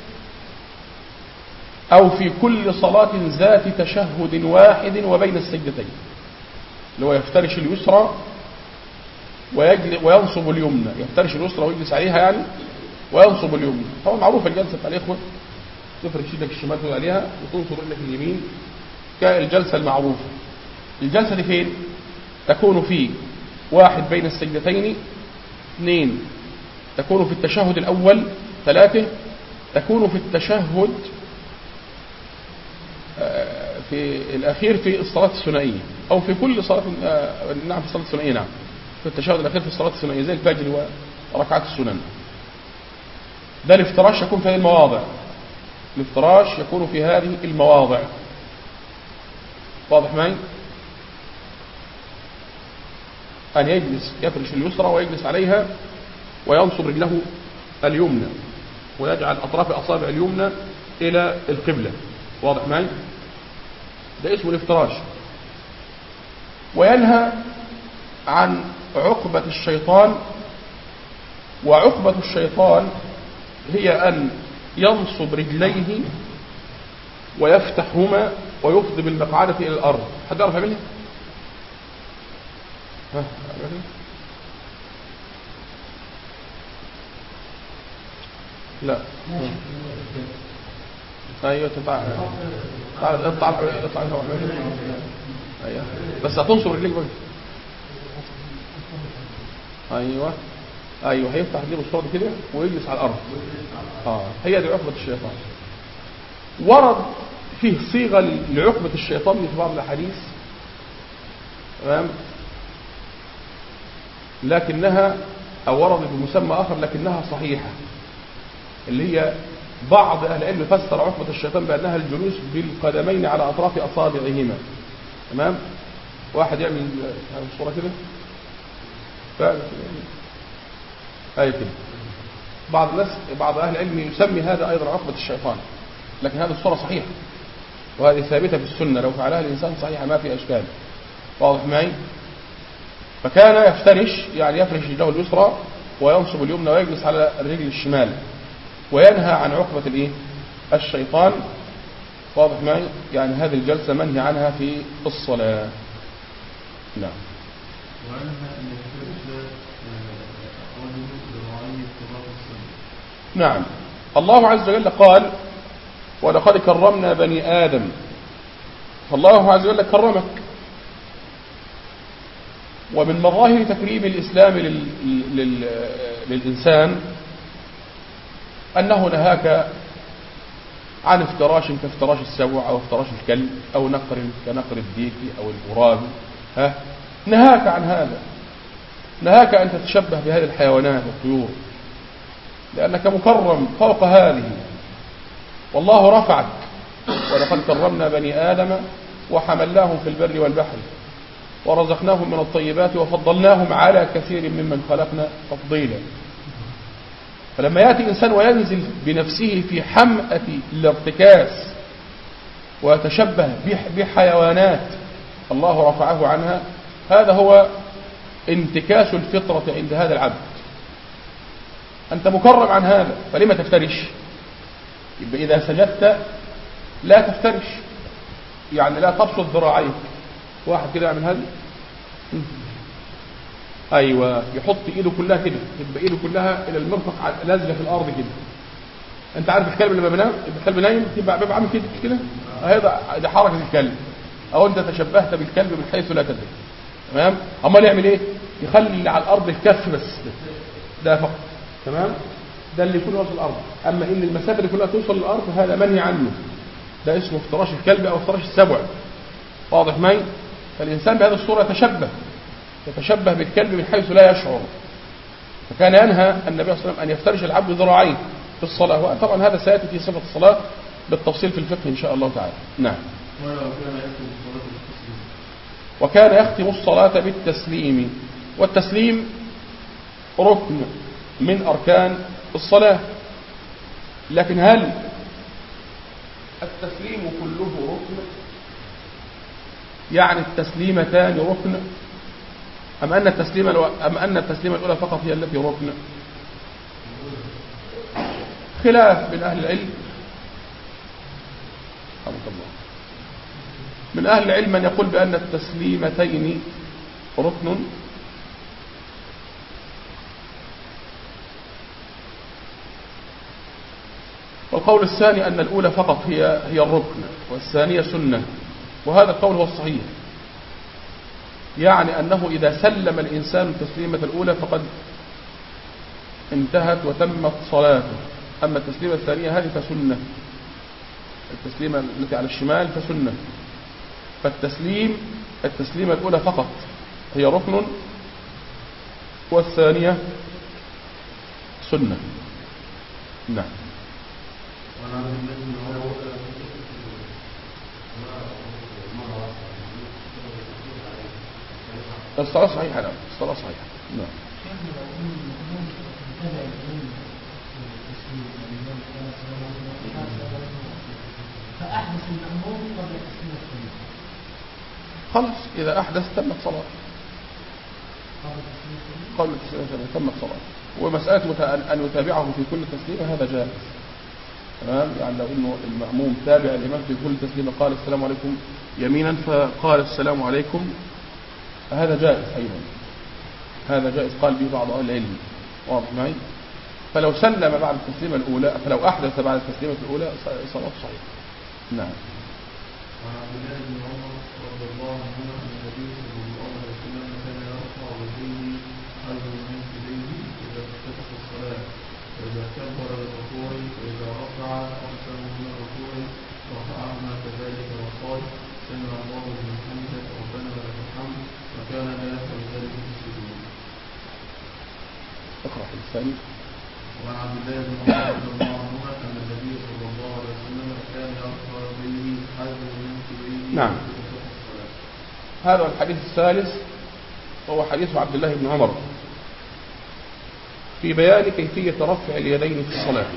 أو في كل صلاة ذات تشهد واحد وبين السجدتين، اللي هو يفترش اليسرى وينصب اليمنى، يفترش اليسرى ويجلس عليها يعني وينصب اليمنى. طبعا معروفه الجلسه بتاع الاخوه، تفرش ايدك الشمال تقول عليها وتنصب رجلك اليمين كالجلسه المعروفه. الجلسه دي فين؟ تكون في واحد بين السجدتين، اثنين تكون في التشهد الاول، ثلاثه تكون في التشهد في الاخير في الصلاه الثنائيه، او في كل صلاه، نعم في الصلاه الثنائيه، نعم في التشهد الاخير في الصلاه الثنائيه زي الفجر وركعات السنن. ده الافتراش يكون في هذه المواضع، الافتراش يكون في هذه المواضع. واضح معي؟ أن يجلس يفرش اليسرى ويجلس عليها وينصب رجله اليمنى ويجعل أطراف أصابع اليمنى إلى القبلة. واضح معي؟ ده اسمه الافتراش. وينهى عن عقبة الشيطان، وعقبة الشيطان هي أن ينصب رجليه ويفتحهما ويفضي بالمقعدة إلى الأرض. حد يعرف يعملها؟ ها لا ايوه تطلع تعال اطلع اطلع انت ايوه بس هتنصب رجليك بقى. ايوه ايوه هيفتح رجليه بالصوره دي كده ويجلس على الارض. اه هي دي عقبه الشيطان. ورد فيه صيغه لعقبه الشيطان في بعض الاحاديث، تمام، لكنها او وردت بمسمى اخر لكنها صحيحه، اللي هي بعض اهل العلم فسر عقبه الشيطان بانها الجلوس بالقدمين على اطراف اصابعهما. تمام، واحد يعمل الصوره كده فعلا اي كده. بعض الناس بعض اهل العلم يسمي هذا ايضا عقبه الشيطان، لكن هذه الصوره صحيحه وهذه ثابته في السنه، لو فعلها الانسان صحيحه ما في اشكال. واضح معي؟ فكان يفترش يعني يفرش رجله اليسرى وينصب اليمنى ويجلس على الرجل الشمال، وينهى عن عقبة الايه؟ الشيطان. واضح معي؟ يعني هذه الجلسة منهي عنها في الصلاة. نعم. نعم. الله عز وجل قال: ولقد كرمنا بني آدم. فالله عز وجل كرمك. ومن مظاهر تكريم الإسلام لل... لل... للإنسان أنه نهاك عن افتراش كافتراش السبع أو افتراش الكلب أو نقر كنقر الديك أو الغراب. ها؟ نهاك عن هذا، نهاك أن تتشبه بهذه الحيوانات والطيور، لأنك مكرم فوق هذه، والله رفعك. ولقد كرمنا بني آدم وحملناهم في البر والبحر ورزقناهم من الطيبات وفضلناهم على كثير ممن خلقنا تفضيلا. فلما يأتي إنسان وينزل بنفسه في حمأة الارتكاز ويتشبه بحيوانات الله رفعه عنها، هذا هو انتكاس الفطرة عند هذا العبد. أنت مكرم عن هذا، فلما تفترش؟ يبقى إذا سجدت لا تفترش، يعني لا تبسط ذراعيك. واحد كده يعمل هذا، ايوه، يحط ايده كلها كده، تبقى ايده كلها الى المرفق نازله في الارض كده. انت عارف الكلب لما بينام، الكلب نايم تبقى بيبقى عامل كده كده، هذا دي حركه الكلب، او انت تشبهت بالكلب من حيث لا تدري. تمام، امال يعمل ايه؟ يخلي اللي على الارض الكف بس ده فقط. تمام، ده اللي يكون وصل الارض. اما ان المسافه اللي كلها توصل للارض هذا منهي عنه، ده اسمه افتراش الكلب او افتراش السبع. واضح معي؟ فالإنسان بهذه الصورة يتشبه يتشبه بالكلب من حيث لا يشعر. فكان ينهى النبي صلى الله عليه وسلم أن يفترش العبد ذراعيه في الصلاة، وطبعا هذا سيأتي في صفة الصلاة بالتفصيل في الفقه إن شاء الله تعالى. نعم. وكان يختم الصلاة بالتسليم، والتسليم ركن من أركان الصلاة. لكن هل التسليم كله ركن؟ يعني التسليمتان ركن، أم أن التسليم أم أن التسليمة الأولى فقط هي التي ركن؟ خلاف بين أهل العلم. من أهل العلم من يقول بأن التسليمتين ركن، والقول الثاني أن الأولى فقط هي هي الركن والثانية سنة، وهذا القول هو الصحيح، يعني أنه إذا سلم الإنسان التسليمة الأولى فقد انتهت وتمت صلاته، أما التسليمة الثانية هذه فسنة، التسليمة التي على الشمال فسنة. فالتسليم التسليمة الأولى فقط هي ركن والثانية سنة. نعم. الصلاة صحيحة. نعم الصلاة صحيحة. نعم. فأحدث المأموم قبل تسليم الثاني. خلاص إذا أحدث تمت صلاة قبل تسليم الثاني تمت صلاة. ومسألة أن يتابعه في كل تسليمة هذا جائز. تمام، يعني لو إنه المأموم تابع الإمام في كل تسليمة قال السلام عليكم يمينا فقال السلام عليكم هذا جائز أيضا، هذا جائز قال به بعض أهل العلم. واضح معي؟ فلو سلم بعد التسليمة الأولى، فلو أحدث بعد التسليمة الأولى صلاة صحيحة. نعم. وعن عبد الله بن عمر رضي الله عنهما أن النبي صلى الله عليه وسلم كان يرفع يديه حذو منكبيه إذا افتتح الصلاة، وإذا كبر الركوع وإذا رفع رأسه من الركوع رفعهما كذلك وقال سمع الله لمن حمده ربنا ولك الحمد، وكان لا يفعل ذلك في السجود. اقرأ الثاني. وعن عبد الله بن عمر رضي الله عنهما أن النبي صلى الله عليه وسلم كان يرفع يديه حذو منكبيه. نعم. هذا الحديث الثالث هو حديث عبد الله بن عمر في بيان كيفية رفع اليدين في الصلاة.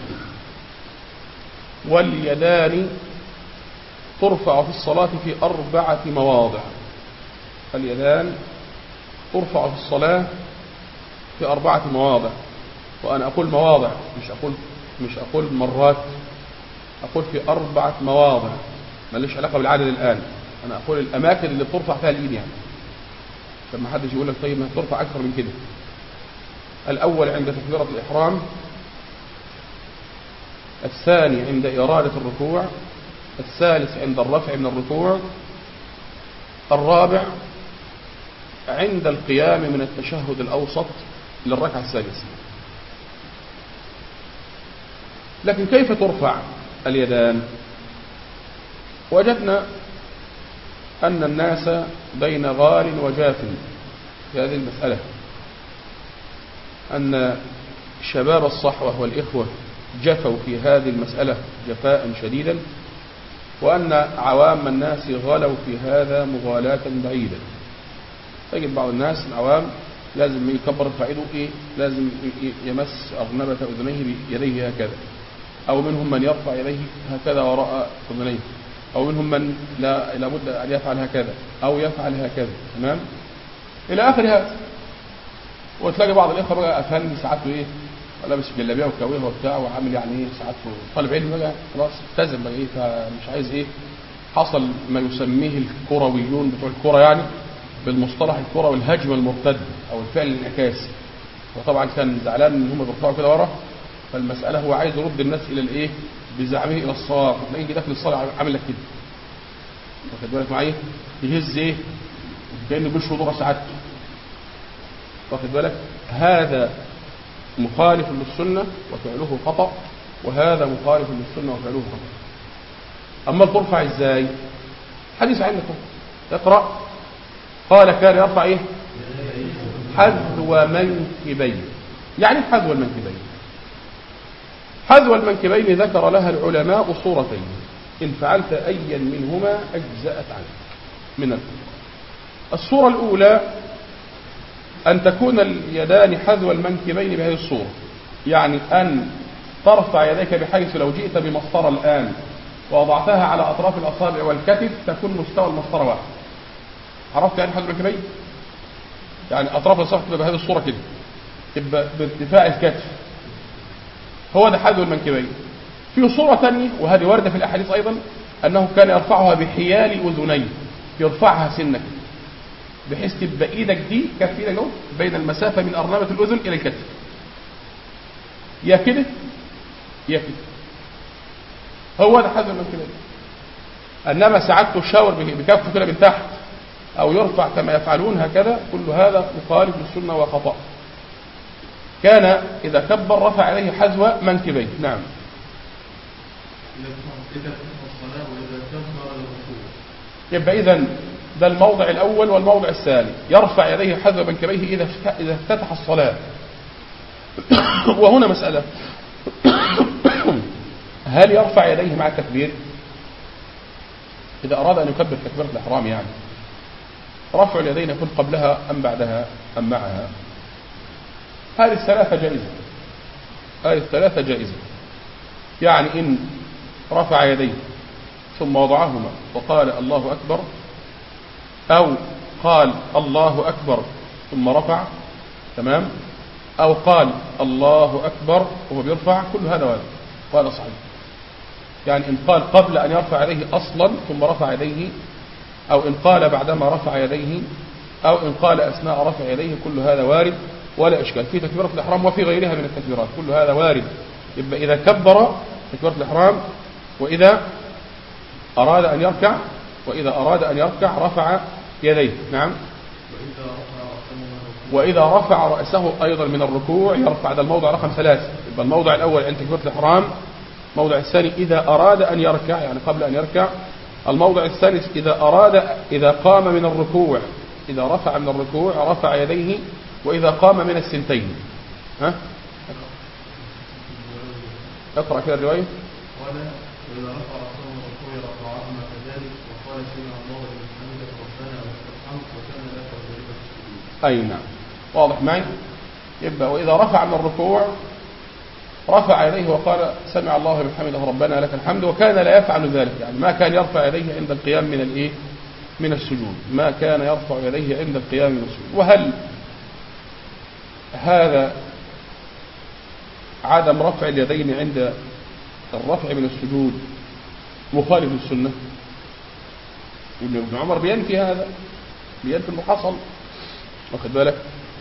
واليدان ترفع في الصلاة في أربعة مواضع. اليدان ترفع في الصلاة في أربعة مواضع، وأنا أقول مواضع مش أقول مش أقول مرات، أقول في أربعة مواضع، ما ليش علاقة بالعدد الآن، أنا أقول الأماكن اللي بترفع فيها الإيد، يعني لما حدش يقول لك طيب ما ترفع أكثر من كده. الأول عند تكبيرة الإحرام، الثاني عند إرادة الركوع، الثالث عند الرفع من الركوع، الرابع عند القيام من التشهد الأوسط للركعة الثالثة. لكن كيف ترفع اليدان؟ وجدنا أن الناس بين غال وجاف في هذه المسألة، أن شباب الصحوة والإخوة جفوا في هذه المسألة جفاء شديدا، وأن عوام الناس غلوا في هذا مغالاة بعيدة. تجد بعض الناس العوام لازم يكبر فائده إيه؟ لازم يمس أرنبة أذنيه بيديه هكذا، أو منهم من يرفع يديه هكذا وراء أذنيه، أو منهم من لا لابد أن يفعل هكذا أو يفعل هكذا. تمام، إلى آخر هذا. وتلاقي بعض الإخوة بقى أفهم ساعته إيه، لابس جلابيه وكاويه وبتاع وعامل يعني إيه ساعته طالب علم بقى خلاص التزم بقى إيه، فمش عايز إيه، حصل ما يسميه الكرويون بتوع الكرة يعني بالمصطلح الكرة والهجمة المرتد أو الفعل الانعكاسي. وطبعا كان زعلان إن هم بيرفعوا كده ورا، فالمسألة هو عايز يرد الناس إلى الإيه، بزعمه إلى الصواب. تلاقيه كده داخل الصلاة عامل لك كده، واخد بالك معايا، يهز إيه كأنه بيشرب دورة سعادته، واخد بالك. هذا مخالف للسنة وفعله خطأ، وهذا مخالف للسنة وفعله خطأ. أما ترفع إزاي؟ حديث عندكم اقرأ. قال كان يرفع إيه؟ حذو منكبين. يعني حذو المنكبين، حذو المنكبين ذكر لها العلماء صورتين، إن فعلت أيا منهما أجزأت عنك من الفقه. الصورة الأولى أن تكون اليدان حذو المنكبين بهذه الصورة، يعني أن ترفع يديك بحيث لو جئت بمسطرة الآن ووضعتها على أطراف الأصابع والكتف تكون مستوى المسطرة واحد. عرفت يعني حذو المنكبين؟ يعني أطراف الأصابع تبقى بهذه الصورة كده، تبقى بارتفاع الكتف، هو ده حذو المنكبين. في صورة ثانية وهذه واردة في الأحاديث أيضا، أنه كان يرفعها بحيال أذنيه، يرفعها سنة بحيث تبقى إيدك دي كف إيدك اهو بين المسافة من أرنبة الأذن إلى الكتف، يا كده يا كده. هو ده حذو المنكبين. انما ساعدته الشاور بكفه كده من تحت او يرفع كما يفعلون هكذا، كل هذا مخالف للسنه وخطأ. كان اذا كبر رفع عليه حذو منكبيه. نعم. يبقى اذا ده الموضع الاول والموضع الثاني، يرفع يديه حذو منكبيه اذا اذا افتتح الصلاه. وهنا مساله، هل يرفع يديه مع التكبير؟ اذا اراد ان يكبر تكبيره الاحرام، يعني رفع اليدين يكون قبلها ام بعدها ام معها؟ هذه الثلاثه جائزه، هذه الثلاثه جائزه. يعني ان رفع يديه ثم وضعهما وقال الله أكبر، أو قال الله أكبر ثم رفع، تمام، أو قال الله أكبر وهو بيرفع، كل هذا وارد وهذا صحيح. يعني إن قال قبل أن يرفع يديه أصلا ثم رفع يديه، أو إن قال بعدما رفع يديه، أو إن قال أثناء رفع يديه، كل هذا وارد ولا إشكال في تكبيرة الإحرام وفي غيرها من التكبيرات، كل هذا وارد. يبقى إذا كبر تكبيرة الإحرام، وإذا أراد أن يركع وإذا أراد أن يركع رفع يديه. نعم. وإذا رفع رأسه أيضا من الركوع يرفع. ده الموضع رقم ثلاثة. يبقى الموضع الأول عند تكبيرة الإحرام، الموضع الثاني إذا أراد أن يركع يعني قبل أن يركع، الموضع الثالث إذا أراد إذا قام من الركوع، إذا رفع من الركوع رفع يديه، وإذا قام من السنتين. ها؟ اقرأ كده الرواية. وإذا رفع رأسه من الركوع رفعهما كذلك، وقال سمع الله لمن حمده ربنا ولك الحمد وكان لك ذلك السجود. أي نعم، واضح معي. يبقى وإذا رفع من الركوع رفع يديه وقال سمع الله لمن حمده ربنا لك الحمد، وكان لا يفعل ذلك، يعني ما كان يرفع يديه عند القيام من الايه من السجود، ما كان يرفع يديه عند القيام من السجود. وهل هذا عدم رفع اليدين عند الرفع من السجود مخالف للسنة؟ ابن عمر بينفي هذا، بينفي انه حصل، واخد بالك.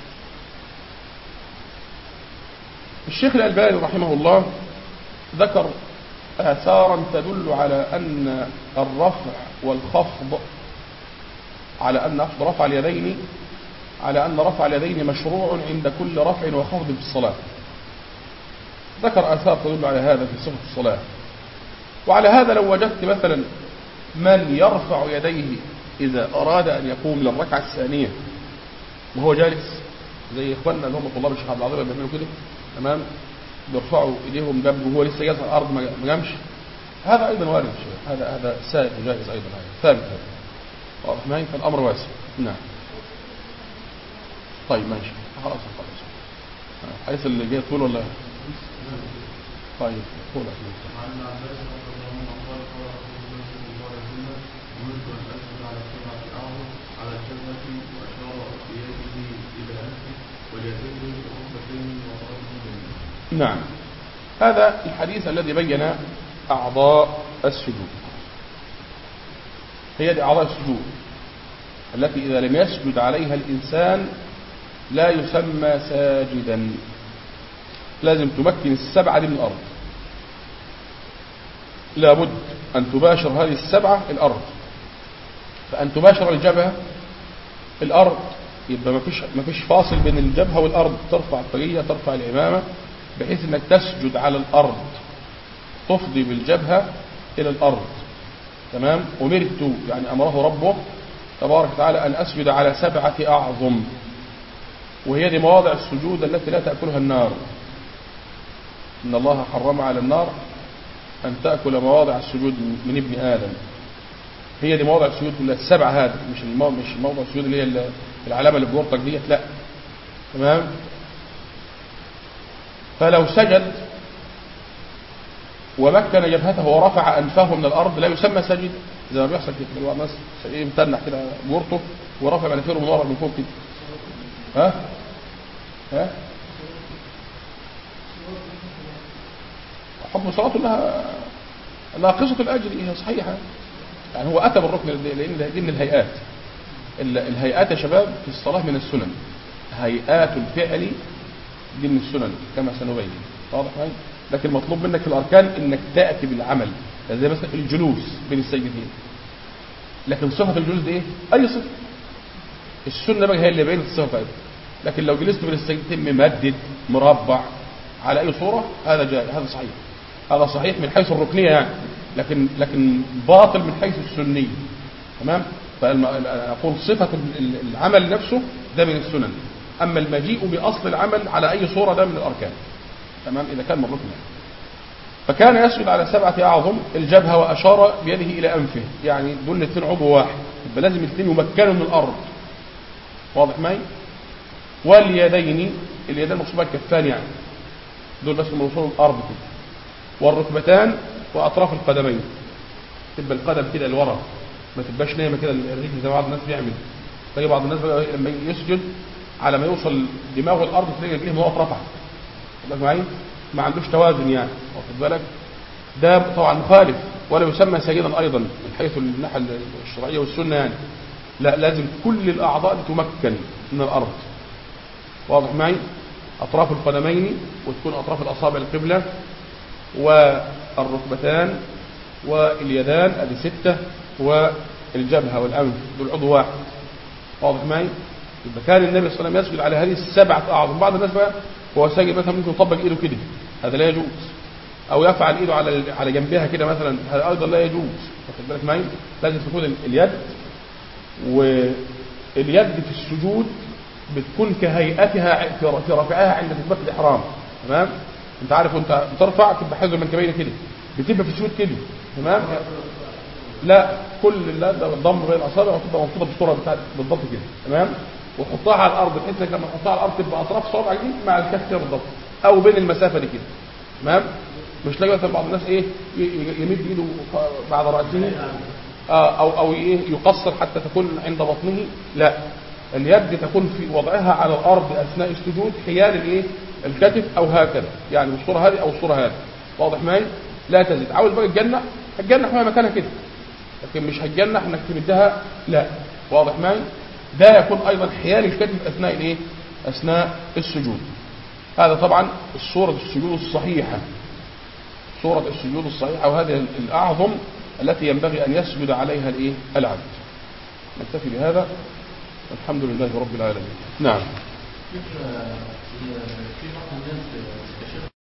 الشيخ الألباني رحمه الله ذكر آثارا تدل على أن الرفع والخفض، على أن رفع اليدين على أن رفع اليدين مشروع عند كل رفع وخفض في الصلاة. ذكر آثار تدل على هذا في صفة الصلاة. وعلى هذا لو وجدت مثلا من يرفع يديه إذا أراد أن يقوم للركعة الثانية وهو جالس، زي إخواننا اللي هم طلاب الشيخ عبد العظيم بيعملوا كده، تمام، بيرفعوا إيديهم جنبه وهو لسه جالس على الأرض ما جامش، هذا أيضا وارد شيء، هذا هذا سائد وجائز أيضا، هذا ثابت، هذا واضح معي، فالأمر واسع. نعم. طيب ماشي، خلاص خلاص. حيث اللي جاي طول ولا؟ طيب طول. عن عباس رضي الله عنه قال قال رسول الله صلى الله عليه وسلم أمرت أن أسجد على السبعة الأعظم على الجبهة، وأشار بيده إلى أنفه واليدين بركبتين وأرجلين. نعم، هذا الحديث الذي بين أعضاء السجود. هي دي أعضاء السجود التي إذا لم يسجد عليها الإنسان لا يسمى ساجدا، لازم تمكن السبعة دي من الأرض، لابد أن تباشر هذه السبعة الأرض. فأن تباشر الجبهة الأرض يبقى ما فيش ما فيش فاصل بين الجبهة والأرض، ترفع الطاقية ترفع العمامة بحيث أنك تسجد على الأرض، تفضي بالجبهة إلى الأرض، تمام. أمرت يعني أمره ربه تبارك وتعالى أن أسجد على سبعة أعظم، وهي دي مواضع السجود التي لا تأكلها النار. إن الله حرم على النار أن تأكل مواضع السجود من ابن آدم. هي دي مواضع السجود كلها السبعة، هذا مش الموضع مش موضع السجود اللي هي العلامة اللي بورطك ديت، لا، تمام. فلو سجد ومكن جبهته ورفع أنفه من الأرض لا يسمى سجد، زي ما بيحصل في بعض الناس يمتنح كده بورطه ورفع مناخيره من ورا من فوق كده، ها ها حكم صلاته لها ناقصة الأجر، هي صحيحة، يعني هو أتى بالركن لأن دي من الهيئات. الهيئات يا شباب في الصلاة من السنن، هيئات الفعل دي من السنن كما سنبين، واضح معي. لكن المطلوب منك في الأركان إنك تأتي بالعمل، زي مثلا الجلوس بين السجدتين، لكن صفة الجلوس دي ايه؟ اي صفة. السنة بقى هي اللي بين الصفة دي. لكن لو جلست بين السجدتين ممدد مربع على اي صورة هذا جاي، هذا صحيح، هذا صحيح من حيث الركنية يعني، لكن لكن باطل من حيث السنية. تمام؟ فأقول صفة العمل نفسه ده من السنن، أما المجيء بأصل العمل على أي صورة ده من الأركان. تمام؟ إذا كان من ركن. فكان يسجد على سبعة أعظم: الجبهة، وأشار بيده إلى أنفه، يعني دول الاثنين عضو واحد، يبقى لازم الاثنين يمكنوا من الأرض. واضح معي؟ واليدين، اليدين مقصود الكفان يعني، دول بس من وصول الأرض كده. والركبتان وأطراف القدمين، تبقى القدم كده لورا، ما تبقاش نايمة كده الرجل زي ما بعض الناس بيعمل. تلاقي بعض الناس بقى لما يسجد على ما يوصل دماغه الأرض تلاقي رجليه موقف رفع. واضح معي؟ ما عندوش توازن يعني، واخد بالك؟ ده طبعا مخالف، ولا يسمى سجدا أيضا من حيث الناحية الشرعية والسنة يعني. لا، لازم كل الأعضاء تمكن من الأرض. واضح معي؟ أطراف القدمين، وتكون أطراف الأصابع القبلة، والركبتان، واليدان ادي ستة، والجبهة والأنف دول عضو واحد. واضح معي؟ يبقى كان النبي صلى الله عليه وسلم يسجد على هذه السبعة أعظم. بعض الناس بقى هو ساجد مثلا ممكن يطبق إيده كده، هذا لا يجوز، أو يفعل إيده على على جنبها كده مثلا، هذا أيضا لا يجوز. واخد بالك معي؟ لازم تكون اليد، واليد في السجود بتكون كهيئتها في رفعها عند تكبيرة الإحرام. تمام؟ أنت عارف وأنت بترفع تبقى حذو المنكبين كده، بتبقى في السجود كده. تمام؟ لا، كل الضم بين الأصابع وتبقى منفوضة بالصورة بتاعت بالضبط كده. تمام؟ وتحطها على الأرض بحيث انك لما تحطها على الأرض تبقى أطراف صوابعك دي مع الكف كده بالضبط، أو بين المسافة دي كده. تمام؟ مش تلاقي مثلا بعض الناس إيه يمد إيده بعد رأسه، آه أو أو إيه يقصر حتى تكون عند بطنه. لا، اليد تكون في وضعها على الأرض أثناء السجود حيال الإيه الكتف، أو هكذا يعني بالصورة هذه أو الصورة هذه. واضح معي؟ لا تزيد. عاوز بقى تجنح، هتجنح وهي مكانها كده، لكن مش هتجنح انك تمدها، لا. واضح معي؟ ده يكون ايضا حيال الكتف اثناء الايه اثناء السجود. هذا طبعا الصورة السجود الصحيحة، صورة السجود الصحيحة، وهذه الاعظم التي ينبغي ان يسجد عليها الايه العبد. نكتفي بهذا، الحمد لله رب العالمين. نعم.